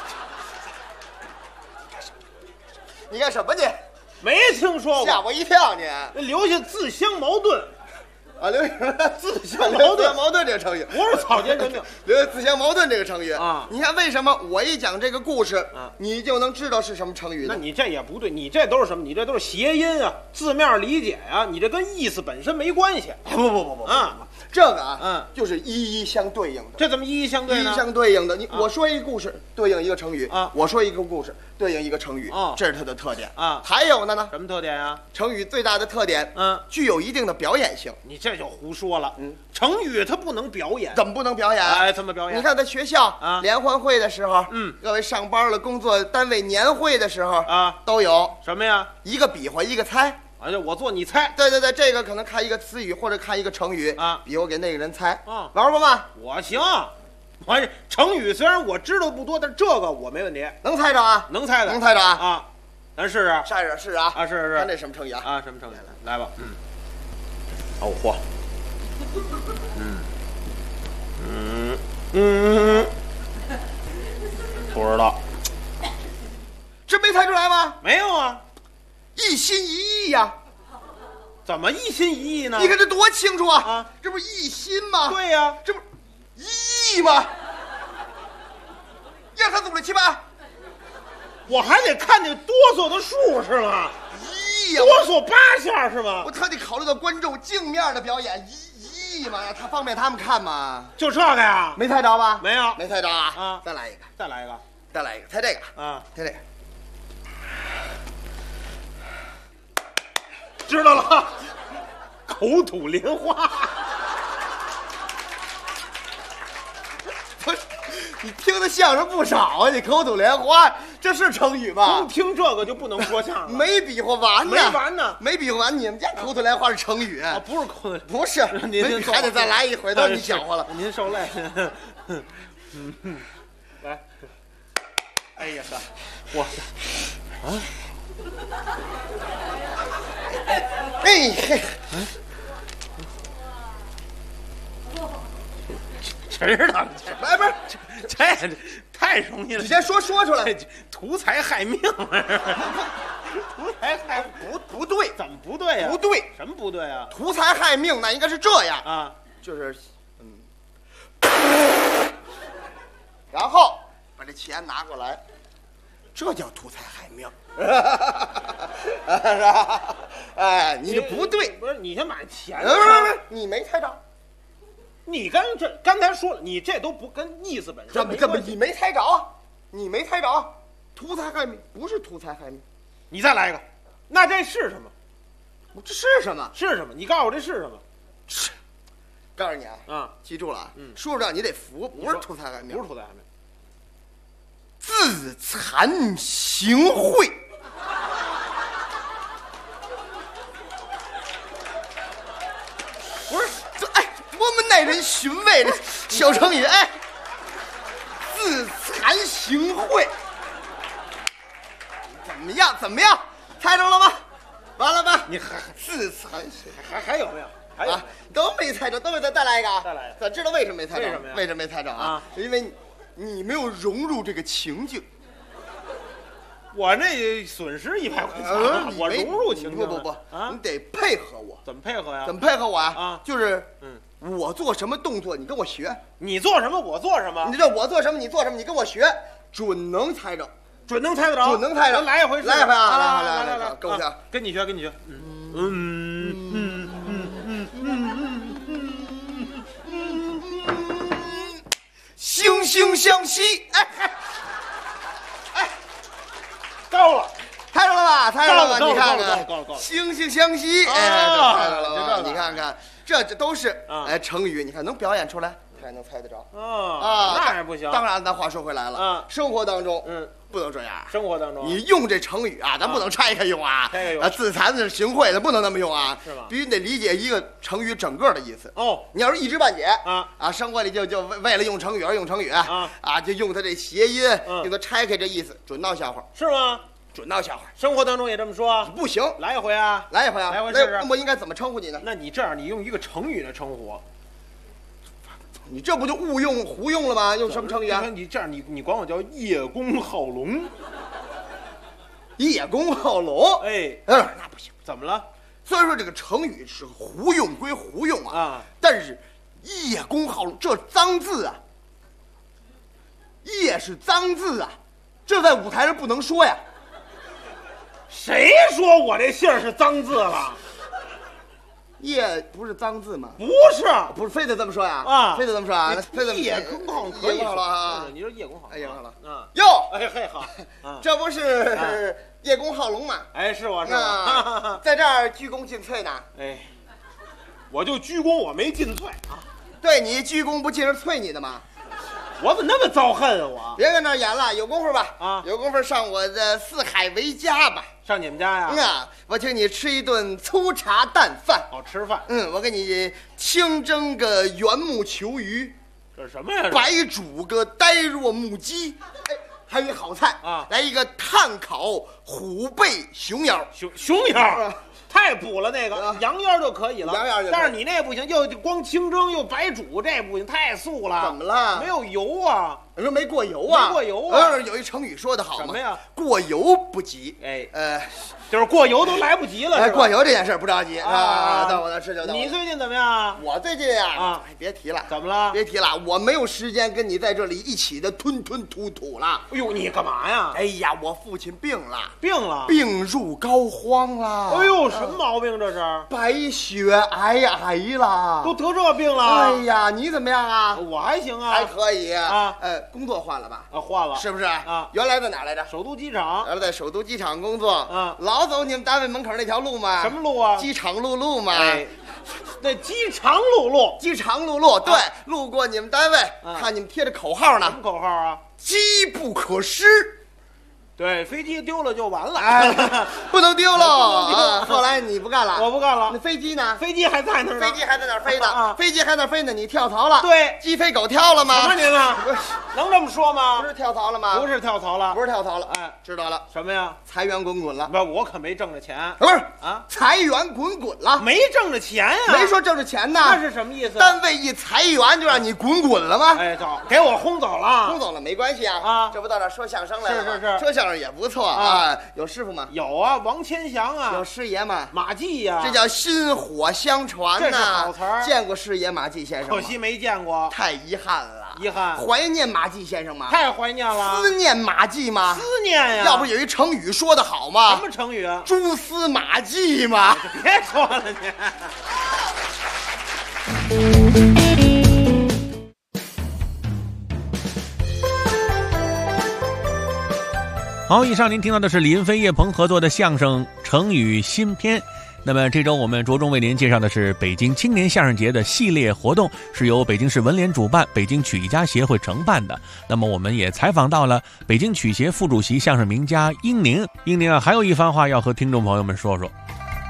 Speaker 13: 你干什么你？
Speaker 1: 没听说过，
Speaker 13: 吓我一跳你！
Speaker 1: 留下自相矛盾
Speaker 13: 啊，留下
Speaker 1: 自相矛
Speaker 13: 盾这个成语，
Speaker 1: 不是草菅人命，
Speaker 13: 留下自相矛盾这个成语啊！你看为什么我一讲这个故事你就能知道是什么成语呢？
Speaker 1: 那你这也不对，你这都是什么？你这都是谐音啊，字面理解啊，你这跟意思本身没关系。
Speaker 13: 不这个就是一一相对应的。
Speaker 1: 这怎么一一相对呢？
Speaker 13: 一一相对应的，我说一个故事对应一个成语我说一个故事对应一个成语这是它的特点还有呢？
Speaker 1: 什么特点呀？
Speaker 13: 成语最大的特点具有一定的表演性。
Speaker 1: 你这就胡说了。成语它不能表演。
Speaker 13: 怎么不能表演？
Speaker 1: 哎，怎么表演？
Speaker 13: 你看在学校联欢会的时候各位上班了工作单位年会的时候都有
Speaker 1: 什么呀？
Speaker 13: 一个比划一个猜。
Speaker 5: 啊，就我做你猜。
Speaker 13: 对对对，这个可能看一个词语或者看一个成语
Speaker 5: 啊，
Speaker 13: 比我给那个人猜
Speaker 5: 啊。
Speaker 13: 玩过吗？
Speaker 5: 我行，我成语虽然我知道不多，但这个我没问题，
Speaker 13: 能猜着啊？
Speaker 5: 能猜的，
Speaker 13: 能猜着啊？
Speaker 5: 啊，咱试试，
Speaker 13: 试啊！
Speaker 5: 啊，试。
Speaker 13: 看这什么成语啊？
Speaker 5: 啊，什么成语？来吧，哦嚯，不知道，
Speaker 13: 这没猜出来吗？
Speaker 5: 没有啊，
Speaker 13: 一心一意呀。
Speaker 5: 怎么一心一意呢？
Speaker 13: 你看这多清楚啊！
Speaker 5: 啊，
Speaker 13: 这不是一心吗？
Speaker 5: 对呀，
Speaker 13: 这不一意吗？1、2、3、4、5、6、7、8，
Speaker 5: 我还得看见哆嗦的数是吗？
Speaker 13: 一意呀，
Speaker 5: 哆嗦8下是吗？
Speaker 13: 我特地考虑到观众镜面的表演，一意嘛，他方便他们看嘛。
Speaker 5: 就这个呀？
Speaker 13: 没猜着吧？
Speaker 5: 没有，
Speaker 13: 没猜着啊！
Speaker 5: 啊，
Speaker 13: 再来一个，
Speaker 5: 再来一个，
Speaker 13: 再来一个，猜这个
Speaker 5: 啊，
Speaker 13: 猜这个。
Speaker 5: 知道了，口吐莲花。
Speaker 13: 不是，你听的相声不少啊，你口吐莲花，这是成语吗？
Speaker 5: 光听这个就不能说相声了，
Speaker 13: 没比划完呢，
Speaker 5: 没完呢，
Speaker 13: 没比划完。你们家口吐莲花是成语
Speaker 5: 啊？不是口吐，
Speaker 13: 不是，
Speaker 5: 您
Speaker 13: 还得再来一回，都你搅和了。
Speaker 5: 您受累。来，哎呀，哇塞，啊！
Speaker 13: 哎嘿，
Speaker 5: 知道了，
Speaker 13: 来不是，
Speaker 5: 这太容易了。
Speaker 13: 你先说出来，
Speaker 5: 图财害命了，图财害
Speaker 13: 不对，
Speaker 5: 怎么不对呀？
Speaker 13: 不对，
Speaker 5: 什么不对啊？
Speaker 13: 图财害命那应该是这样
Speaker 5: 啊，
Speaker 13: 就是然后把这钱拿过来，这叫图财害命。是吧？哎，你这不对，
Speaker 5: 不是你先把钱，
Speaker 13: 不是，你没猜着，
Speaker 5: 你刚才说了，你这都不跟意思本身没关系，
Speaker 13: 你没猜着啊，你没猜着，图财害命不是图财害命，
Speaker 5: 你再来一个，那这是什么？
Speaker 13: 这是什么？
Speaker 5: 是什么？你告诉我这是什么？
Speaker 13: 是，告诉你啊，记住了啊，说让你得服，不是图财害命，
Speaker 5: 不是图财害命，
Speaker 13: 自惭形秽。不是，这哎，多么耐人寻味的小成语！哎，自惭形秽，怎么样？猜着了吗？完了吧？
Speaker 5: 你还
Speaker 13: 自惭
Speaker 5: 还有没有？还有、
Speaker 13: 都没猜着，都没再来一个。
Speaker 5: 再来一个。
Speaker 13: 咱知道为什么没猜着？
Speaker 5: 为什么呀？
Speaker 13: 为什么没猜着啊？因为你没有融入这个情境。
Speaker 5: 我那损失100块钱，我融入情境。
Speaker 13: 不啊！你得配合我。
Speaker 5: 怎么配合呀？
Speaker 13: 怎么配合我呀？
Speaker 5: 啊，
Speaker 13: 就是我做什么动作，你跟我学。
Speaker 5: 你做什么，我做什么。
Speaker 13: 你知道我做什么，你做什么，你跟我学，准能猜着，
Speaker 5: 准能猜得着，
Speaker 13: 准能猜着。
Speaker 5: 来一回，
Speaker 13: 来一回啊！
Speaker 5: 来，
Speaker 13: 够呛。
Speaker 5: 跟你学。
Speaker 13: 惺惺相惜，哎，
Speaker 5: 高了，
Speaker 13: 猜着了吧？猜着了吧？你看看，
Speaker 5: 高了，
Speaker 13: 惺惺相惜，哎，猜着了吧？你看看，这都是成语，你看能表演出来，才能猜得着
Speaker 5: 啊，那还不行。
Speaker 13: 当然，咱话说回来了，生活当中，不能这样。
Speaker 5: 生活当中，
Speaker 13: 你用这成语啊，咱不能拆开用啊。
Speaker 5: 拆开用
Speaker 13: 自惭形秽的不能那么用啊。
Speaker 5: 是吗？
Speaker 13: 必须得理解一个成语整个的意思。
Speaker 5: 哦，
Speaker 13: 你要是一知半解生活里就为了用成语而用成语就用它这谐音，用它拆开这意思，准闹笑话。
Speaker 5: 是吗？
Speaker 13: 准闹笑话。
Speaker 5: 生活当中也这么说？
Speaker 13: 不行，
Speaker 5: 来一回啊！
Speaker 13: 来一回
Speaker 5: 试试。
Speaker 13: 那我应该怎么称呼你呢？
Speaker 5: 那你这样，你用一个成语来称呼我。
Speaker 13: 你这不就误用胡用了吗？用什么成语啊？
Speaker 5: 你这样，你管我叫叶公好龙。
Speaker 13: 叶公好龙，
Speaker 5: 哎，
Speaker 13: 那不行。
Speaker 5: 怎么了？
Speaker 13: 虽然说这个成语是胡用归胡用但是叶公好龙这脏字啊，叶是脏字啊，这在舞台上不能说呀。
Speaker 5: 谁说我这姓是脏字了？
Speaker 13: 叶不是脏字吗？
Speaker 5: 不是，
Speaker 13: 非得这么说呀？非得这么说啊？非得
Speaker 5: 叶公好龙可以
Speaker 13: 了啊！
Speaker 5: 你说叶公好，
Speaker 13: 叶公好龙
Speaker 5: 哟，嘿好，
Speaker 13: 这不是叶公好龙吗？
Speaker 5: 哎，是我是我，
Speaker 13: 在这儿鞠躬尽瘁呢。
Speaker 5: 哎，我就鞠躬，我没尽瘁啊。
Speaker 13: 对，你鞠躬不尽是啐你的吗？
Speaker 5: 我怎么那么遭恨啊？我
Speaker 13: 别跟那儿演了，有功夫吧？
Speaker 5: 啊，
Speaker 13: 有功夫上我的四海为家吧。
Speaker 5: 上你们家呀？
Speaker 13: 我请你吃一顿粗茶淡饭。
Speaker 5: 哦，吃饭。
Speaker 13: 我给你清蒸个圆木球鱼，
Speaker 5: 这是什么呀？
Speaker 13: 白煮个呆若木鸡。还有一好菜啊，来一个炭烤虎背熊腰。
Speaker 5: 熊腰。太补了，那个羊腰就可以了，
Speaker 13: 羊腰就可以。
Speaker 5: 但是你那不行，又光清蒸又白煮，这不行，太素了。
Speaker 13: 怎么了？
Speaker 5: 没有油啊！
Speaker 13: 你说没过油啊？
Speaker 5: 没过油啊！
Speaker 13: 有一成语说得好吗？
Speaker 5: 什么呀？
Speaker 13: 过犹不及。
Speaker 5: 就是过油都来不及了。
Speaker 13: 过油这件事不着急啊，到我那吃就到。
Speaker 5: 你最近怎么样？
Speaker 13: 我最近呀，别提了。
Speaker 5: 怎么了？
Speaker 13: 别提了，我没有时间跟你在这里一起的吞吞吐吐了。
Speaker 5: 哎呦，你干嘛呀？
Speaker 13: 哎呀，我父亲病了，
Speaker 5: 病
Speaker 13: 入膏肓了。
Speaker 5: 哎呦，什么毛病这是？
Speaker 13: 白血癌了，
Speaker 5: 都得这病了。
Speaker 13: 哎呀，你怎么样啊？
Speaker 5: 我还行啊，
Speaker 13: 还可以
Speaker 5: 啊。
Speaker 13: 工作换了吧？
Speaker 5: 换了，
Speaker 13: 是不是
Speaker 5: 啊？
Speaker 13: 原来在哪来着？
Speaker 5: 首都机场。
Speaker 13: 原来在首都机场工作。老走你们单位门口那条路吗？
Speaker 5: 什么路啊？
Speaker 13: 机场路嘛。
Speaker 5: 那机场路，
Speaker 13: 机场路，对，路过你们单位，看你们贴着口号呢。
Speaker 5: 什么口号啊？
Speaker 13: 机不可失。
Speaker 5: 对，飞机丢了就完了，
Speaker 13: 不能丢了。后来你不干了，
Speaker 5: 我不干了。
Speaker 13: 那飞机呢？
Speaker 5: 飞机还在那儿呢。
Speaker 13: 飞机还在那儿飞呢。飞机还在那儿飞呢，你跳槽了。
Speaker 5: 对，
Speaker 13: 鸡飞狗跳了吗？
Speaker 5: 什么您啊？能这么说吗？
Speaker 13: 不是跳槽了吗？
Speaker 5: 不是跳槽了，
Speaker 13: 不是跳槽了。知道了。
Speaker 5: 什么呀？
Speaker 13: 财源滚滚了。
Speaker 5: 不，我可没挣着钱。
Speaker 13: 不是啊，财源滚滚了，
Speaker 5: 没挣着钱呀。
Speaker 13: 没说挣着钱呢。
Speaker 5: 那是什么意思？
Speaker 13: 单位一裁员就让你滚滚了吗？
Speaker 5: 哎，走，给我轰走了。
Speaker 13: 轰走了没关系啊。这不到这说相声来了吗？
Speaker 5: 是，
Speaker 13: 说相声也不错啊。有师傅吗？
Speaker 5: 有啊，王千祥啊。
Speaker 13: 有师爷吗？
Speaker 5: 马季呀。
Speaker 13: 这叫薪火相传呐。
Speaker 5: 这是好词儿。
Speaker 13: 见过师爷马季先生吗？
Speaker 5: 可惜没见过，
Speaker 13: 太遗憾了。
Speaker 5: 遗憾。
Speaker 13: 怀念马季先生吗？
Speaker 5: 太怀念了。
Speaker 13: 思念马季吗？
Speaker 5: 思念呀。
Speaker 13: 要不有一成语说得好吗？
Speaker 5: 什么成语啊？
Speaker 13: 蛛丝马迹吗？
Speaker 5: 别说了你。
Speaker 3: 好，以上您听到的是李云飞、叶鹏合作的相声成语新篇。那么这周我们着重为您介绍的是北京青年相声节的系列活动，是由北京市文联主办，北京曲艺家协会承办的。那么我们也采访到了北京曲协副主席相声名家英宁。英宁啊，还有一番话要和听众朋友们说说。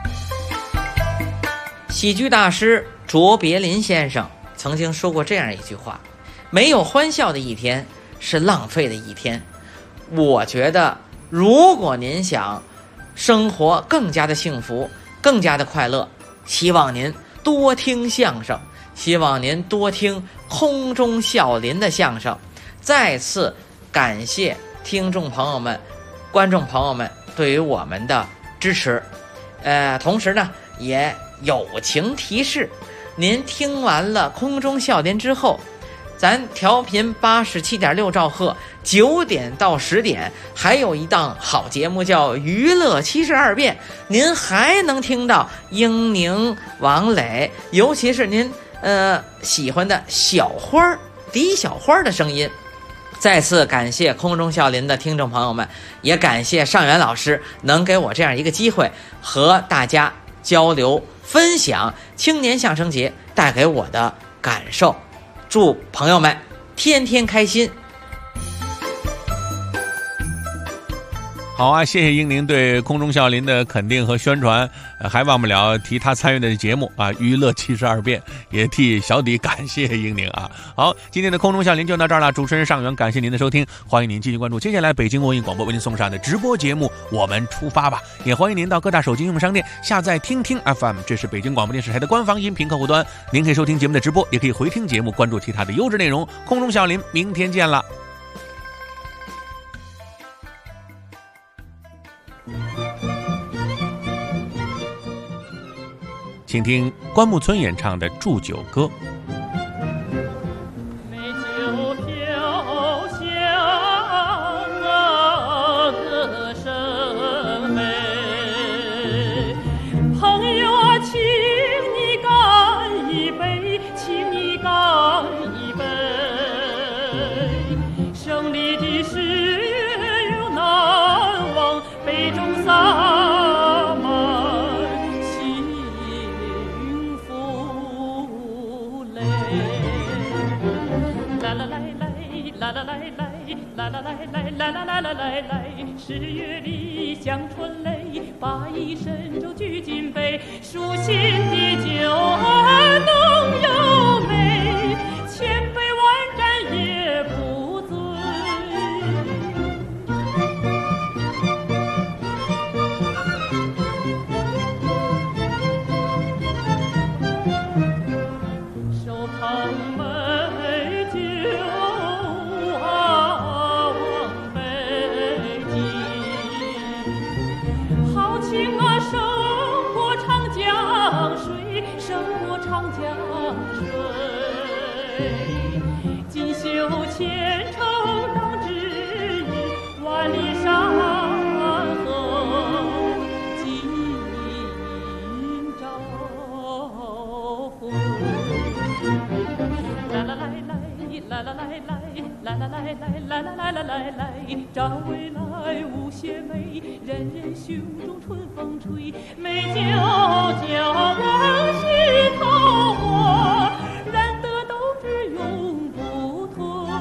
Speaker 2: 喜剧大师卓别林先生曾经说过这样一句话：没有欢笑的一天是浪费的一天。我觉得如果您想生活更加的幸福，更加的快乐，希望您多听相声，希望您多听空中笑林的相声。再次感谢听众朋友们、观众朋友们对于我们的支持。同时呢，也友情提示，您听完了空中笑林之后，咱调频87.6兆赫9点到10点还有一档好节目叫娱乐72变，您还能听到英宁、王磊，尤其是您喜欢的小花狄小花的声音。再次感谢空中笑林的听众朋友们，也感谢尚元老师能给我这样一个机会和大家交流分享青年相声节带给我的感受。祝朋友们天天开心。
Speaker 3: 好啊，谢谢英宁对空中笑林的肯定和宣传，还忘不了提他参与的节目啊，娱乐72变，也替小弟感谢英宁啊。好，今天的空中笑林就到这儿了，主持人尚元，感谢您的收听，欢迎您继续关注接下来北京文艺广播为您送上的直播节目《我们出发吧》，也欢迎您到各大手机应用商店下载听听 FM， 这是北京广播电视台的官方音频客户端，您可以收听节目的直播，也可以回听节目，关注其他的优质内容。空中笑林，明天见了。请听关牧村演唱的《祝酒歌》。
Speaker 14: 10月里香春雷，把一身舟举金杯，舒心的酒儿浓又美，千杯万盏也不醉。手捧美酒啊，往北京，豪情啊，胜过长江水，胜过长江水。锦绣千城当之日，万里山河尽朝晖。来来来来来来来来来来来来来来，站未来无邪美，人人胸中春风吹，美酒浇往昔桃花，燃得斗志永不退。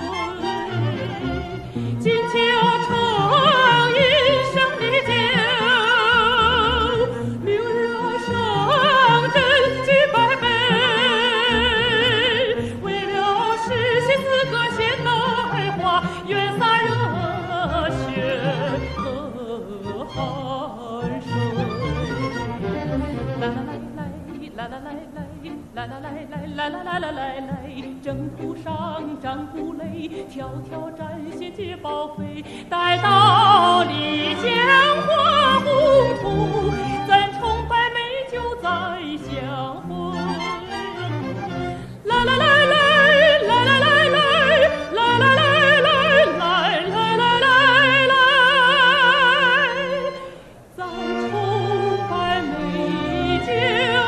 Speaker 14: 金酒成一生的酒，明日上阵举百杯。为了实现4个现代化，愿洒热血和汗水。来来来来来来来来来来来来来来，征途上张鼓擂，条条战线皆报废。待到丽江花红土，咱崇拜美酒再相会。来来来来来来来来来来来来来来来来，咱崇拜美酒。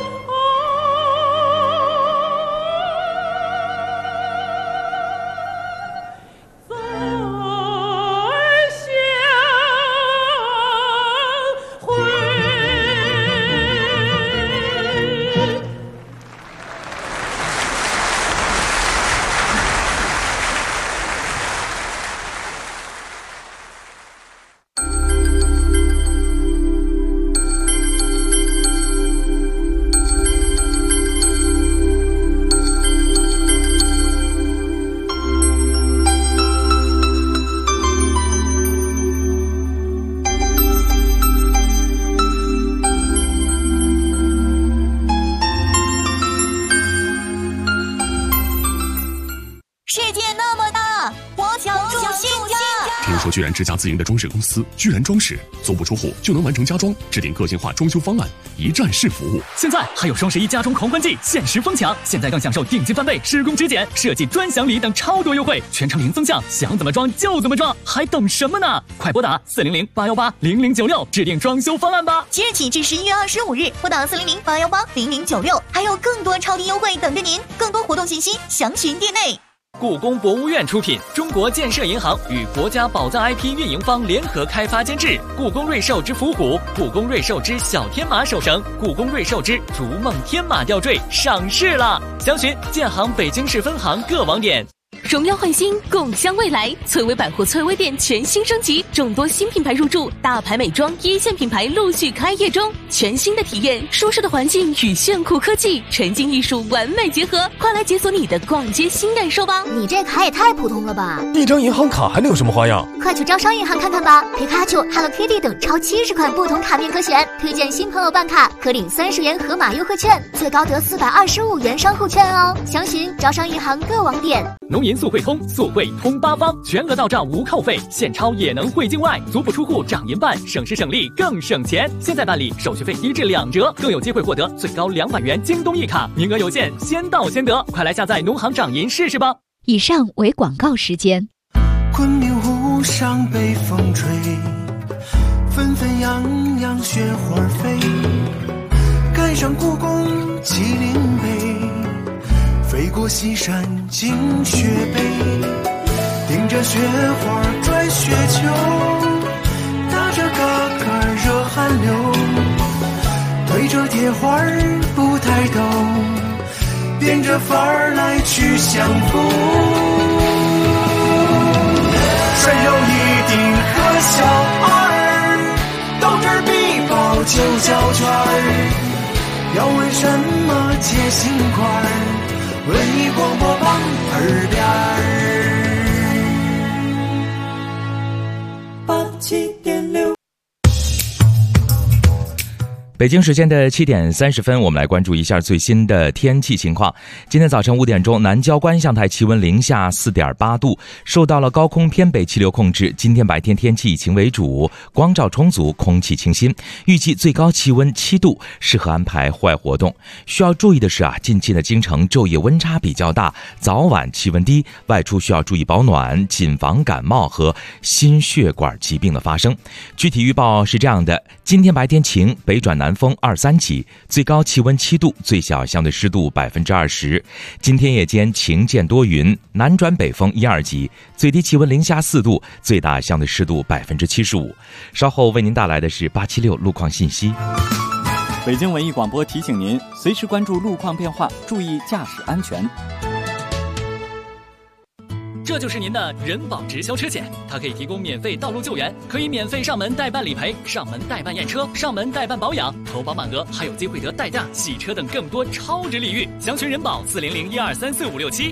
Speaker 8: 居然之家自营的装饰公司居然装饰，足不出户就能完成家装，制定个性化装修方案，一站式服务。
Speaker 15: 现在还有双11家装狂欢季，限时疯抢！现在更享受定金翻倍、施工质检、设计专享礼等超多优惠，全程零增项，想怎么装就怎么装，还等什么呢？快拨打400-818-0096制定装修方案吧！
Speaker 16: 即日起至11月25日，拨打400-818-0096，还有更多超低优惠等着您。更多活动信息详询店内。
Speaker 15: 故宫博物院出品，中国建设银行与国家宝藏 IP 运营方联合开发监制。故宫瑞兽之伏虎、故宫瑞兽之小天马手绳、故宫瑞兽之逐梦天马吊坠上市了，详询建行北京市分行各网点。
Speaker 6: 荣耀焕新，共襄未来。翠微百货翠微店全新升级，众多新品牌入驻，大牌美妆一线品牌陆续开业中。全新的体验，舒适的环境与炫酷科技、沉浸艺术完美结合，快来解锁你的逛街新感受吧！
Speaker 16: 你这卡也太普通了吧！
Speaker 17: 一张银行卡还能有什么花样？
Speaker 16: 快去招商银行看看吧！皮卡丘、Hello Kitty 等超70款不同卡面可选，推荐新朋友办卡可领30元盒马优惠券，最高得425元商户券哦！详询招商银行各网点。
Speaker 15: 农银速汇通，速汇通八方，全额到账无扣费，现钞也能汇境外，足不出户涨银办，省时省力更省钱。现在办理手续费低至2折，更有机会获得最高200元京东一卡，名额有限，先到先得，快来下载农行掌银试试吧。
Speaker 7: 以上为广告时间。
Speaker 18: 昆明湖上北风吹，纷纷扬扬雪花飞，赶上故宫麒麟碑，飞过西山进雪北，顶着雪花转雪球，打着嘎嘎热汗流，推着铁环不抬头，变着法儿来去相逢。 谁有一定和小二，到这儿必报9角卷儿。要问什么解心块儿，文艺广播榜耳边儿87.6。
Speaker 19: 北京时间的7点30分，我们来关注一下最新的天气情况。今天早晨5点钟，南郊观象台气温零下4.8度，受到了高空偏北气流控制。今天白天天气以晴为主，光照充足，空气清新，预计最高气温7度，适合安排户外活动。需要注意的是近期的京城昼夜温差比较大，早晚气温低，外出需要注意保暖，谨防感冒和心血管疾病的发生。具体预报是这样的：今天白天晴，北转南风2、3起，最高气温7度，最小相对湿度20%。今天夜间晴间多云，南转北风1、2级，最低气温零下4度，最大相对湿度75%。稍后为您带来的是876路况信息。
Speaker 12: 北京文艺广播提醒您，随时关注路况变化，注意驾驶安全。
Speaker 15: 这就是您的人保直销车险，它可以提供免费道路救援，可以免费上门代办理赔、上门代办验车、上门代办保养、投保满额还有机会得代驾、洗车等更多超值礼遇。详询人保40012345567。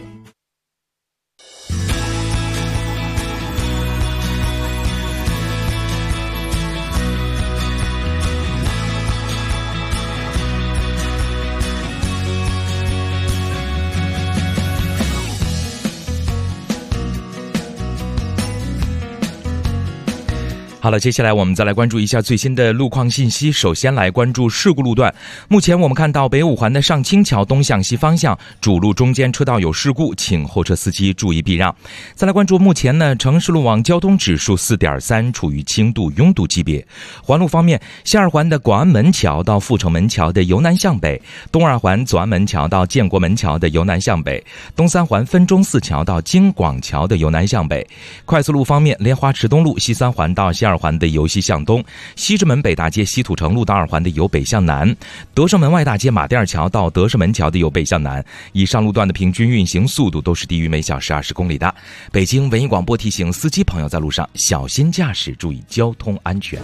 Speaker 19: 好了，接下来我们再来关注一下最新的路况信息。首先来关注事故路段。目前我们看到北五环的上清桥东向西方向主路中间车道有事故，请后车司机注意避让。再来关注目前呢，城市路网交通指数4.3，处于轻度拥堵级别。环路方面，西二环的广安门桥到阜成门桥的由南向北，东二环左安门桥到建国门桥的由南向北，东三环分钟寺桥到京广桥的由南向北。快速路方面，莲花池东路西三环到西二环的由西向东，西直门北大街西土城路到二环的由北向南，德胜门外大街马甸桥到德胜门桥的由北向南。以上路段的平均运行速度都是低于每小时20公里的。北京文艺广播提醒司机朋友在路上小心驾驶，注意交通安全。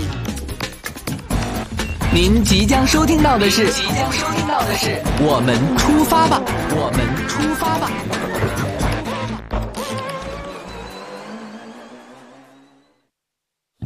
Speaker 11: 您即将收听到的是，我们出发吧，我们出发吧。